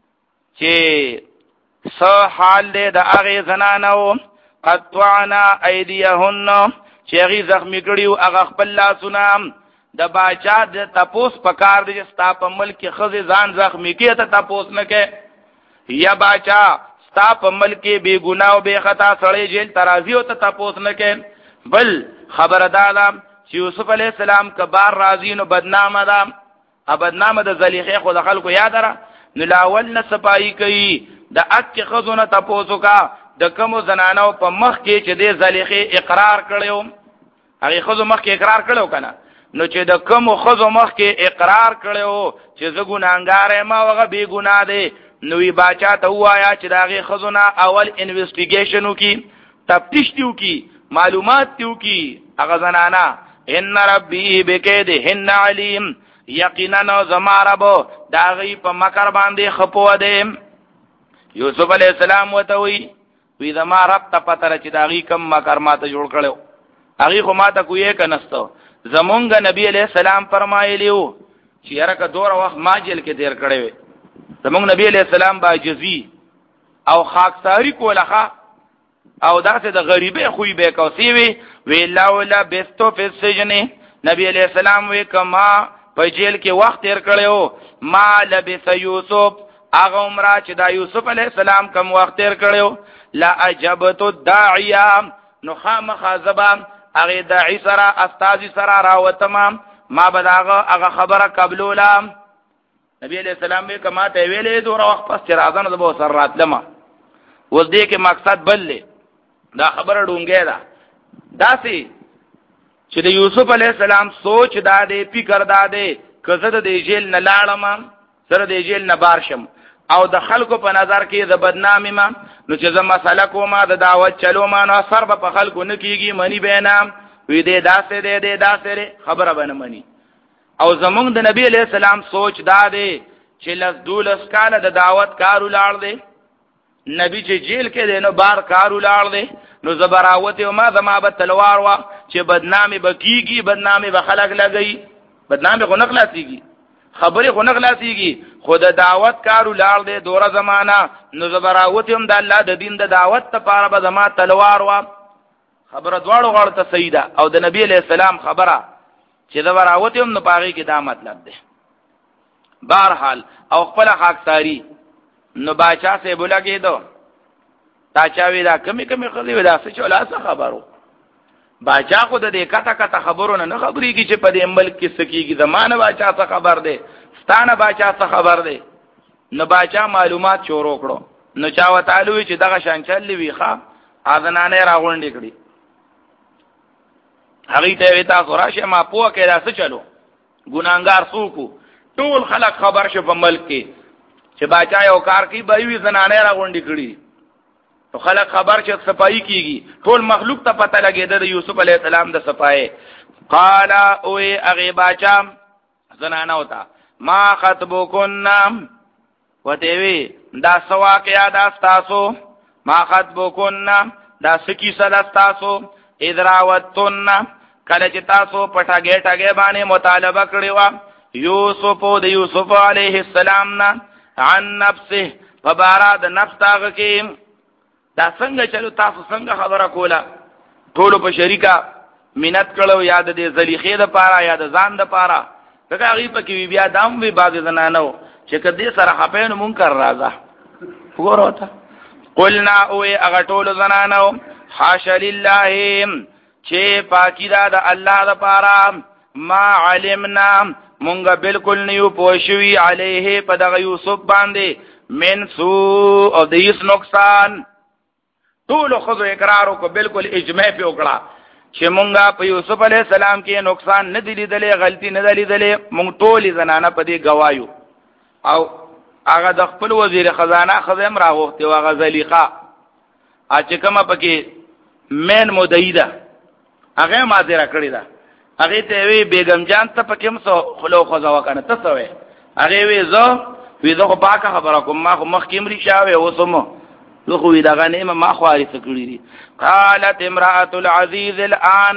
چې سو حال دې د هغه زنانو قطعنا ايديهن چې هغه زخمی کړیو هغه خپل لاسونه د باچا د تپوس پکار دي چې ستا په ملک خزه ځان زخمی کې ته تپوس نه کې یا باچا ستا په ملک بے ګناه او بے خطا سړی جیل ترازی او ته تپوس نه کې بل خبردار چې یوسف علی السلام کبار راضی نو بدنامه ده ا بدنامه د زلیخه خو د خلکو یاد را نو لاول نه صفائی کوي د اک خزونه تپوسو کا د کوم زنانو په مخ کې چې د زلیخه اقرار کړو هغه خزو مخ کې اقرار کړو کنه نو چې د کوم خزو مخ کې اقرار کړو چې زه ګناګار ما وغه بی ګناه دی نو وی باچا ته وایا چې داغه خزونه اول انویسټیګیشن وکي تفتیش وکي معلومات وکي هغه زنانا ان ربي بكيدهن عليم یقینا زما رب داغي په مکر باندې خپو دی یوسف علی السلام وته وی وی زما رب ته پته چې داغي کم مکر ماته جوړ کړو هغه خو ماته کوی کنهستو زمونږ نبی علیہ السلام فرمایلیو چې هرکه دور وخت ما جیل کې تیر کړی زمونږ نبی علیہ السلام با جزی او خاکساری کولخه او داسې د غریبې خوې به کوسی وی وی لاولا بستو فی السجن نبی علیہ السلام وی کما په جیل کې وخت تیر کړو ما لبس یوسف هغه عمره چې دا یوسف علیہ السلام کم وخت تیر کړو لا اجبت الداعیا نو خامخ زبام هغه داعی سره استاذ سره راوتما ما بداغه هغه خبره قبلولا نبی علیہ السلام به کما ته ویلې دوه وخت پس چې راځنه د بو سر راتلم ول دې کې مقصد بل دا خبره ډونګه ده داسي چې د یوسف علیہ السلام سوچ دا دې فکر دا دې کزه د جیل نه لاړم سره د جیل نه بارشم او د خلکو په نظر کې د بدنامي ما نو چې زما مسله کومه د دعوت چلو ما نو اثر په خلکو نه کیږي منی بینام وی دې داسې دې دې داسې خبره بنه منی او زمونږ د نبی علیہ السلام سوچ دا دی چې لس دولس کاله د دعوت کارو لاړ دی نبی چې جیل کې دی نو بار کارو لاړ دی نو زبراوت او ما زما به تلوار وا چې بدنامي بکیږي بدنامي به خلک لګي بدنامي خو نخلاصيږي خبرې خو نخلاصيږي خو د دعوت کارو لاړ دی دوره زمانہ نو زبراوت هم د الله د دین د دعوت لپاره به زما تلوار وا خبره دواړو غړ ته سیدا او د نبی علیہ السلام خبره چې دا وراوت هم نو پاغي کې دا مطلب دی بهرحال او خپل خاکساری نو باچا سے بولا کېدو تا چا وی دا کمی کمی خلی ودا څه چولا څه خبرو باچا خو د دې کته کته خبرونه نه خبري کی چې په دې ملک کې سکیږي زمانه باچا څه خبر دی ستانه باچا څه خبر دی نو باچا معلومات شروع کړو نو چا وتعالو چې دغه شان چل وی ښا اذنانه راغونډې کړې هغه ته وی تاسو راشه ما پوه کې دا څه چلو ګناګار څوک ټول خلک خبر شو په ملک کې چې باچا یو کار کوي به وی زنانه راغونډې کړې تو خلق خبر چې صفائی کیږي ټول مخلوق ته پته لګیدا د یوسف علی السلام د صفای قال او اغه باچا زنانه وتا ما خطبکن وتوی دا سواقیا دا تاسو ما خطبکن دا سکی سره تاسو ادراوتن کله چې تاسو پټاګه ټاګه باندې مطالبه کړیو یوسف او د یوسف علیه السلام نا عن نفسه فباراد نفس تاغه کې دا څنګه چلو تاسو څنګه خبره کوله ټول په شریکا منت کړو یاد دې زلیخې د پاره یاد ځان د پاره دغه غي په کې بیا دام وی باز زنانو چې کدی سره خپین منکر راځه وګوروته قلنا او هغه ټول زنانو حاش لله چې پاکی دا د الله د پاره ما علمنا مونږ بالکل نیو پوښوي علیه په دغه یوسف باندې من سوء او د هیڅ نقصان ټول خو اقرار کو بالکل اجماع په وکړه چې مونږه په یوسف علی السلام کې نقصان نه دی لیدلې غلطي نه دی لیدلې مونږ ټول زنانه په دې گوايو او هغه د خپل وزیر خزانه خزم راغوښته او هغه زلیخا چې کومه پکې مین مدعی ده هغه ماذره کړی ده هغه ته وی بیگم جان ته پکې مسو خلو خو ځوا کنه ته سوې هغه وی زه وی زه پاکه خبره کوم ما خو مخ کې مری شاوې وسمو زه خو وی دا غنیمه ما خو اړې سکړی دي قالت امراه العزیز الان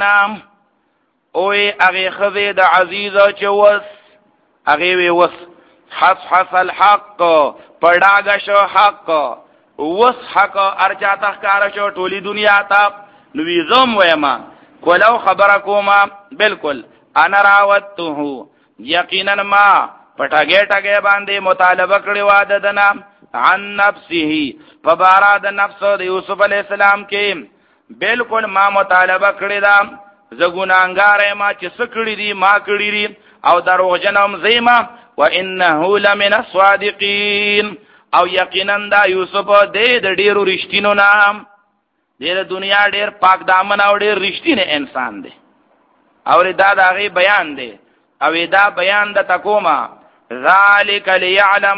او هغه خزه د عزیز چوس هغه وی وس حس حس الحق پړاګه شو حق وس حق ارجا تخکار شو ټولی دنیا ته نو زم وېما کولو خبره کوما بالکل انا راوته یقینا ما پټاګه ټاګه باندې مطالبه کړی و ددنا عن نفسه فبارا د نفس د یوسف علی السلام کې بالکل ما مطالبه کړی دا زګونانګار ما چې سکړی دي ما کړی دي او دروغجنم زیما وانه لمن الصادقین او یقینا دا یوسف دې د ډیرو رښتینو نام دې د دنیا ډیر پاک دامن او ډیر رښتینه انسان دی او دا د هغه بیان دی او دا بیان د تکوما ذالک لیعلم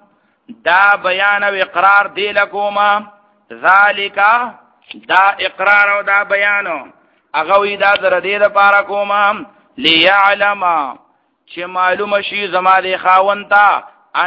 دا بیان او اقرار دی لکوما ذالک دا اقرار او دا بیانو هغه وی دا در دې لپاره کوما لیعلم چې معلومه شي زما د خاونتا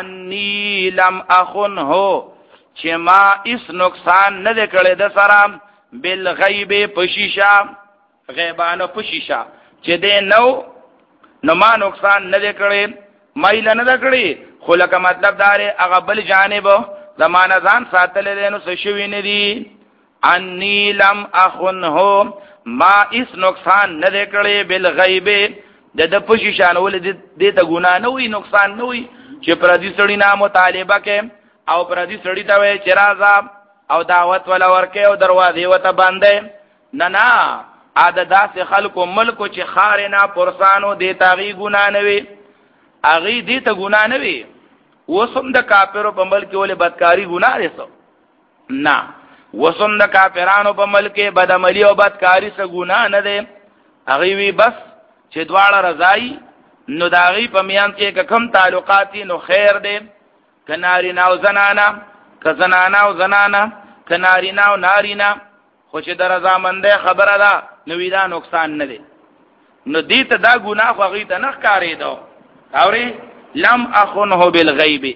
انی لم اخنه چې ما اس نقصان نه کړی د سره بالغیب پشیشا غیبانو پشیشا چې دې نو نو ما نقصان نه کړی مایل نه کړی خو لکه مطلب دار هغه بل جانب زمانه ځان ساتل دي نو څه شوی نه دي انی لم اخنه ما اس نقصان نه کړی بالغیب د د پشیشان ول دې ته ګنا نه وي نقصان نه وي چې پر دې سړی نه مطالبه کې او پر دې سړی ته وي چې راځه او دعوت ولا ورکه او دروازه وته باندې نه نه عادت داس خلکو ملکو چې خارنا پرسانو دې تاغي ګنا نه وي اغي دې ته ګنا نه وي وسم د کافرو په ملک ولې بدکاری ګنا رسو نه وسم د کافرانو په ملک بدعملی او بدکاری څخه ګنا نه ده اغي وی بس چې دواړه رضای نو داغي په میان کې کم تعلقاتی نو خیر ده کناری ناو زنانا کزنانا او زنانا کناری ناو نارینا خو چې در رضامنده خبره ده نو ویدا نقصان نه ده نو دې ته دا ګناه خو غي ته نه ښکارې دو اوري لم اخنه بالغیب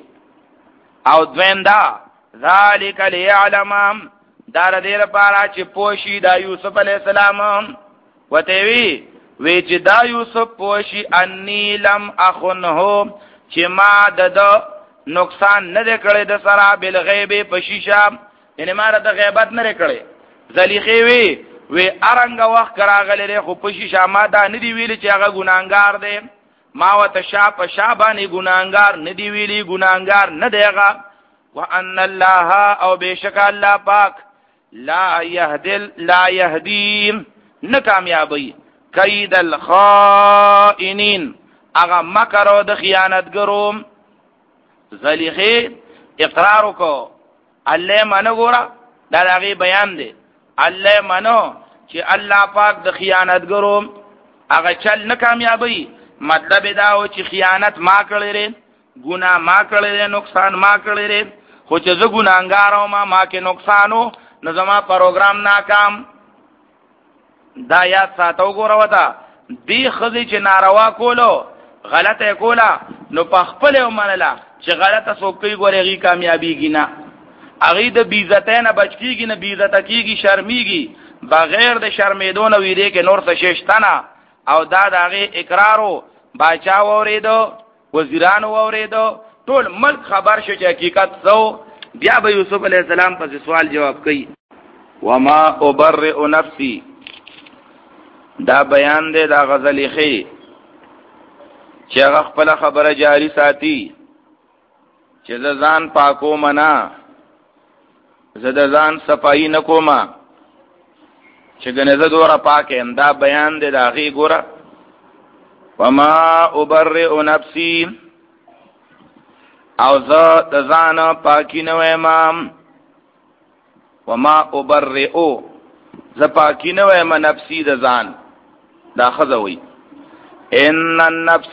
او دویم دا ذالک لیعلم دار دې لپاره چې پوشي دا یوسف علی السلام وته وی وی چې دا یوسف پوشي انی لم اخنه چې ما د نقصان نه کړی د سره بالغیب پشیشا یعنی ما د غیبت نه کړی زلیخی وی وی ارنګ وخت کراغله خو پشیشا ما دا نه دی ویل چې هغه ګناګار دی ما وت شا په شا باندې ګناګار نه دی ویلي ګناګار نه دیغه وان الله او بشک الله پاک لا يهدل لا يهدي نه کامیابی کید الخائنین هغه مکر او د خیانتګرو زلیخی اقرار کو الله منو ګورا دا هغه بیان دی الله منو چې الله پاک د خیانتګرو هغه چل نه کامیابی مطلب دا و چې خیانت ما کړی ری ګناه ما کړی ری نقصان ما کړی ری خو چې زه ګناګار ما ما کې نقصانو نو زما پروګرام ناکام دا یاد ساتو ګوره وتا دی خزي چې ناروا کولو غلطه کولا نو په خپل ومنله چې غلطه سوکې ګورېږي کامیابیږي نه اغه د بیزتانه بچکیږي نه بیزت کیږي شرمېږي بغیر د شرمېدون ویری کې نور څه ششتنه او دا دغه اقرارو باچا وریدو وزیرانو وریدو ټول ملک خبر شو چې حقیقت سو بیا به یوسف علی السلام په سوال جواب کوي وما ابرئ نفسي دا بیان دی دا غزلی خی چې هغه خپل خبره جاری ساتي چې ځان پاکو منا زده ځان صفائی نکوما چې ګنه زه دوره پاکم دا بیان دی دا غي ګوره وما ابرئ نفسي او زه د ځان پاکی نه وایم وما ابرئ زپاکی نه وایم نفسی د ځان دا خزوي ان النفس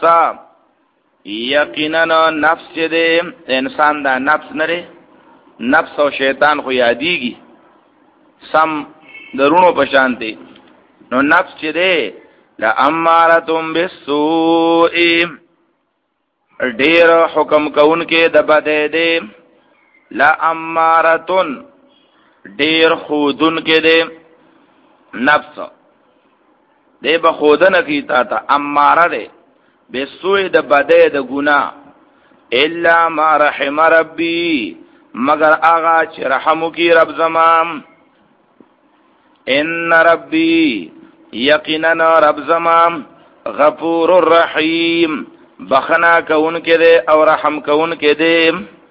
یقینا نفس دې انسان دا نفس نه لري نفس او شیطان خو یادېږي سم درونو پشانتی نو نفس چې دې لامارتم بالسوء ډیر حکم کون کې د بده دې لامارتن ډیر خودن کې دې نفس دې به خودنه کی تا ته اماره دې بالسوء د بده د ګناه الا ما رحم ربي مگر آغا چې رحم کی رب زمام ان ربي یقینا رب زمام غفور الرحیم بخنا کون کې دے او رحم کون کې دے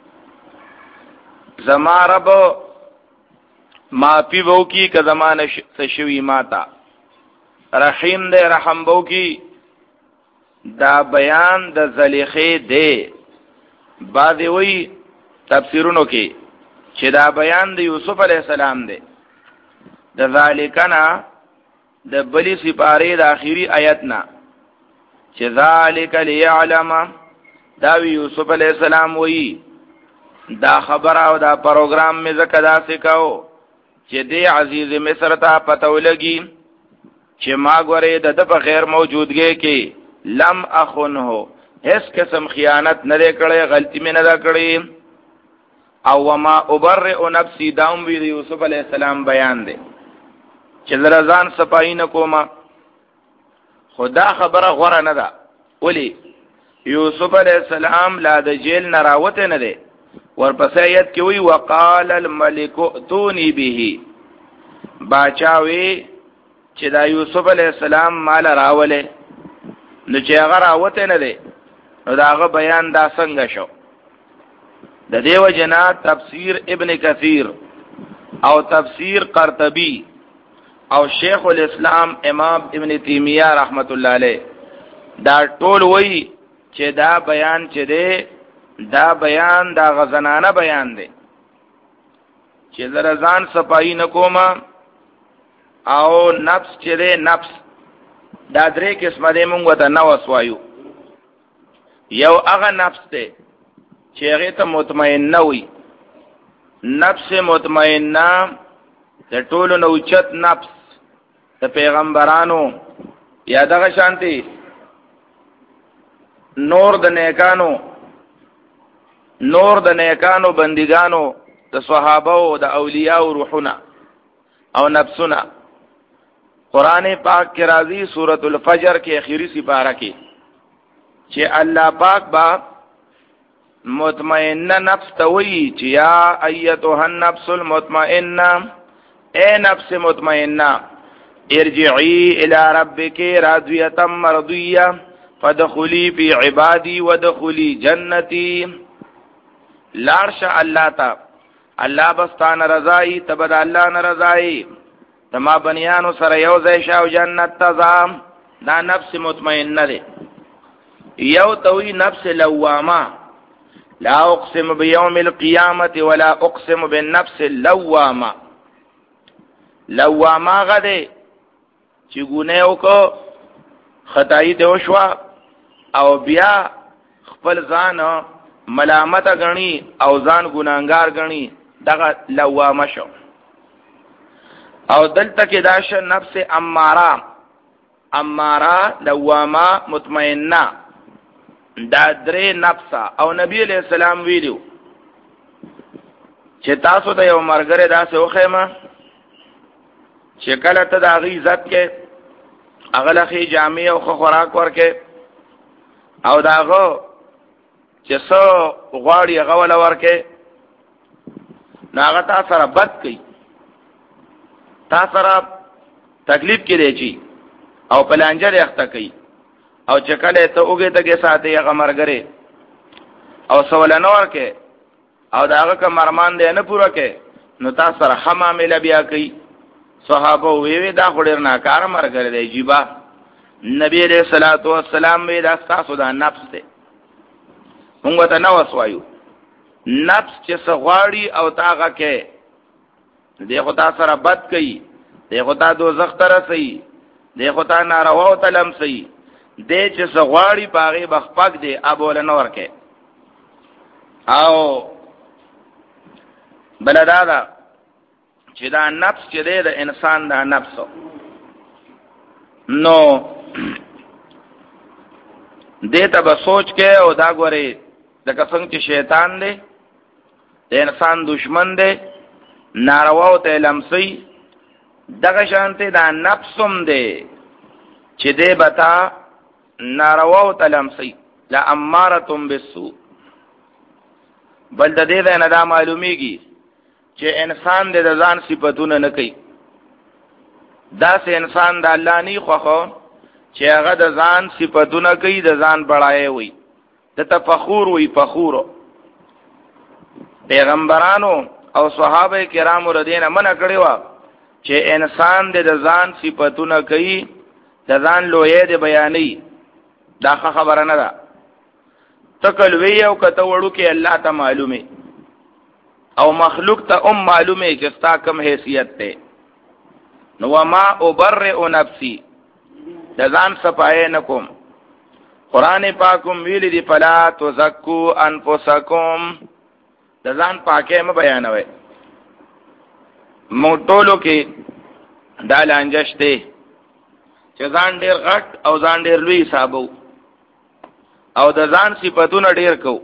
زما رب ما پی وو کی ک زمانه شوی ماتا رحیم دے رحم وو کی دا بیان د زلیخې دے بعضی وی تفسیرونو کې چې دا بیان د یوسف علی السلام دی د ذالکنا د بلی سپاره د اخیری آیتنا چې ذالک لیعلم دا یوسف علی السلام وی دا خبر او دا پروګرام می زکه دا سکاو چې دی عزیز مصر ته پته ولګي چې ما غره د په غیر موجودګي کې لم اخنه هیڅ قسم خیانت نه کړې غلطی می نه کړې او وما ابرئ نفسي داوم وی یوسف علی السلام بیان دی چې لرزان صفائی نه کوما خدا خبره غره نه ده ولی یوسف علیہ السلام لا د جیل نه راوته نه ده ورپسې آیت کې وی وقال الملك اتوني به باچاوي چې دا یوسف علیہ السلام مال راوله نو چې هغه راوته نه ده نو داغه بیان دا څنګه شو د دیو جنا تفسیر ابن کثیر او تفسیر قرطبی او شیخ الاسلام امام ابن تیمیہ رحمت الله علیه دا ټول وی چې دا بیان چې دی دا بیان دا غزنانه بیان دی چې درزان صفائی نکوما او نفس چې دی نفس دا درې قسمه دی مونږ ته نو وسوایو یو هغه نفس دی چې هغه ته مطمئن وي نفس مطمئنه د ټولو نو چت نفس د پیغمبرانو یا دغه شانتی نور د نیکانو نور د نیکانو بندگانو د صحابه او د اولیاء او روحنا او نفسنا قران پاک کې راځي سورۃ الفجر کې اخیری سپاره کې چې الله پاک با مطمئنه نفس توي چې یا ایتها النفس المطمئنه اے نفس مطمئنه ارجعي الى ربك راضيه مرضيه فادخلي في عبادي وادخلي جنتي لارش الله تا الله بستان رضای تبد الله نرضای تما بنیانو سره یو ځای شاو جنت تزام دا نفس مطمئنه ده یو توي نفس لوامه لا اقسم بيوم القيامه ولا اقسم بالنفس اللوامه لوامه غده چې ګونه وکړه خدای دې وشوا او بیا خپل ځان ملامت غني او ځان ګناګار غني دغه لوامه شو او دلته کې داش نفس اماره اماره لوامه مطمئنه دا درې نفس او نبی علیہ السلام ویلو چې تاسو ته یو مرګره داسې وخېما چې کله ته د هغه عزت کې هغه لخي جامع او خوراک ورکې او داغه چې څو غواړي هغه ول ورکې ناغه تاسو سره بد کوي تاسو سره تکلیف کې دی او پلانجر اخته کوي او چې کله ته وګې ته ساتي هغه مرګره او سوال نه ورکې او داغه کوم ارمان دی نه پوره کې نو تاسو سره حمامه بیا کوي صحابه وی وی دا خډیر ناکار مرګره دی جیبا نبی علیہ الصلوۃ والسلام وی دا تاسو دا نفس دی موږ ته نو وسوایو نفس چې سغواړي او تاغه کې دی خو تاسو سره بد کوي دی خو تا دوزخ ته رسي، دی خو تا نارواو ته لمسي، دی چې څه غواړي په هغې به خپک دی ابوله نه ورکوي. او بله دا ده چې دا نفس چې دی د انسان دا نفس نو دې ته به سوچ کې او دا ګورې لکه څنګه چې شیطان دی د انسان دشمن دی، نارواو ته لمسي، دغه شانتې دا نفسم دی چې دی به تا نارواو ته لمسي، لامارة بالسوء. بل د دې ځای نه دا معلومیږي چې انسان د ځان صفتونه نه کوي. داسې انسان د الله نه خوښو چې هغه د ځان صفتونه کوي، د ځان بړایه وي، د تفخور وي. فخورو پیغمبرانو او صحابه کرامو ردینه منع کړی و چې انسان د ځان صفتونه کوي، د ځان لوی دی بیانې. دا خبره نه ده. تکل وی او کته وړو کې الله ته معلومه او مخلوق ته ام معلومه چې ستا کم حیثیت ته. نو ما ابرئ نفسي، د ځان صفای نکوم. قران پاکم ویل دی فلا تزکو انفسکم، د ځان پاکه م بیانوي. مو ټولو کې دا لانجشته چې ځان ډیر غټ او ځان ډیر لوی حسابو او د ځان صفاتونه ډیر کو.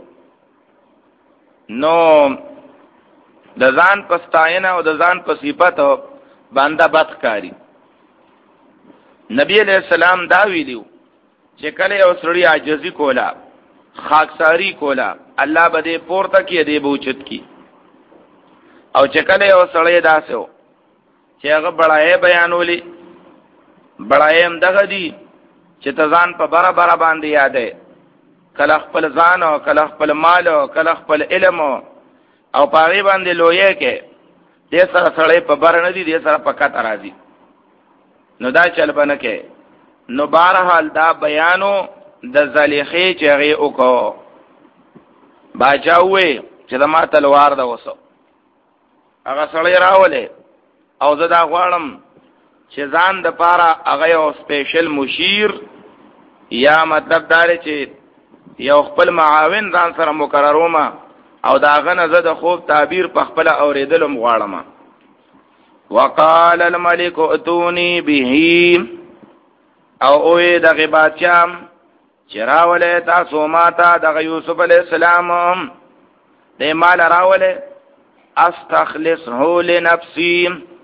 نو د ځان پستاینه او د ځان په صفات باندې بدکاری. نبی علیہ السلام دا ویلو چې کله یو سړی عاجزی کولا، خاکساری کولا، الله به پورته کې دی بوچت کی. او چې کله یو سړی داسې و چې هغه بڑای بیانولی، بڑای هم دغه دی چې ته ځان په بره بره باندې یادې، کله خپل ځان او کله خپل مال او کله خپل علم او پاغي باندې لوی کې دې سره سړی په بره نه دی، دې سره پکات راځي. نو دا چل بنه کې. نو بهرحال دا بیانو د زلیخې چې هغې وکړو. باچا ووی چې د ما تلوار ده وسو، هغه سړی راولې او زه دا غواړم چې ځان د پاره هغه یو سپیشل مشیر یا مطلب دا چې یو خپل معاون ځان سره مقرروم او دا هغه نه زه د خوب تعبیر په خپل اورېدلم غواړم. وقال الملك اتوني به، او اوی دغه بادشاہ چې راولې تاسو ماته دغه یوسف علیہ السلام د مال راولې استخلصه لنفسي،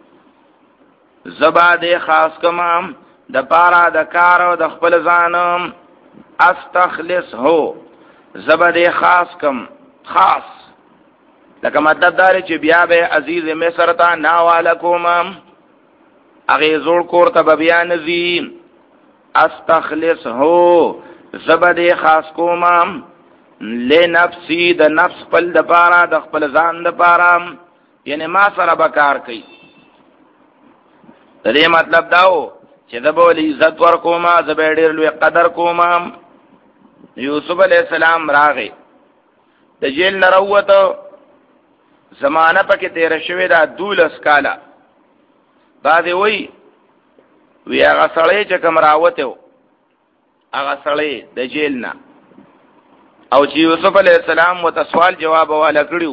زبا دې خاص کما د پارا د کار او د خپل ځان. استخلصه زبا دې خاص کم، خاص لکه مطلب دار چې بیا به عزیز مصر ته ناوالکوم، هغه زوړ کور ته بیا نزی. استخلصه زبا دې خاص کوم لنفسي، د نفس خپل د پاره، د خپل ځان د پاره، یعنی ما سره بکار کوي. دې مطلب داو چې د بول عزت ور کومه، زبې ډېر لوی قدر کومه. یوسف علیہ السلام راغی د جیل نه راووته، زمانہ پکې تیر شوی دا دولس کاله. بعد وی وی هغه سړی چې کوم راوته و هغه سړی د جیل نه، او چې یوسف علیہ السلام وته سوال جواب والا کړیو،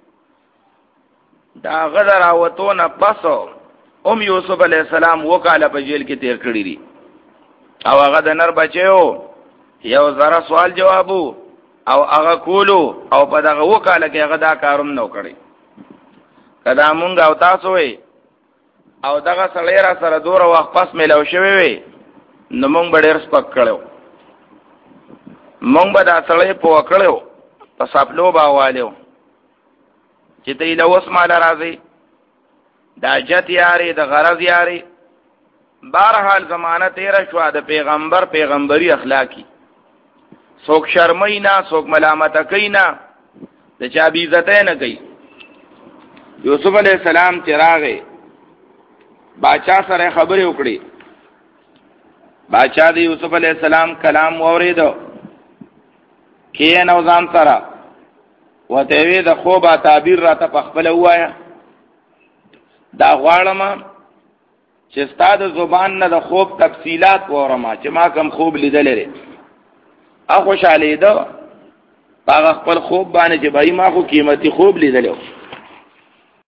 دا غذا راوتو نه پسو ام یوسف علیہ السلام وکاله په جیل کې تیر کړی دي. او هغه د نر بچو یو زره سوال جوابو او هغه کولو، او په دغه وکاله کې هغه دا کاروم نو کړی. کدا مونږ او تاسو وي او دغه سړی را سره دور وخت پس ملو شوی وي، نو مونږ به ډېر سپک کړو، مونږ به دا سړی په وکړو په سپلو باوالیو چې ته له اوس مال راځي، دا جت یاري، د غرض یاري. بهرحال زمانه تیر شو د پیغمبر پیغمبري اخلاقی، څوک شرمای نه، څوک ملامت کوي نه، د چا بی عزت نه کوي. یوسف علیہ السلام چې راغی باچا سره خبرې وکړي. باچا د یوسف علیہ السلام کلام واوریدو، کې نو ځان سره وته وی د خوبه تعبیر راته په خپل وایا، دا غواړم چې ستاد زبان نه د خوب تفصيلات وورما چې ما کم خوب لیدل لري اخو خوشاله ده هغه خپل خوب باندې چې بای ما خو قیمتي خوب لیدلو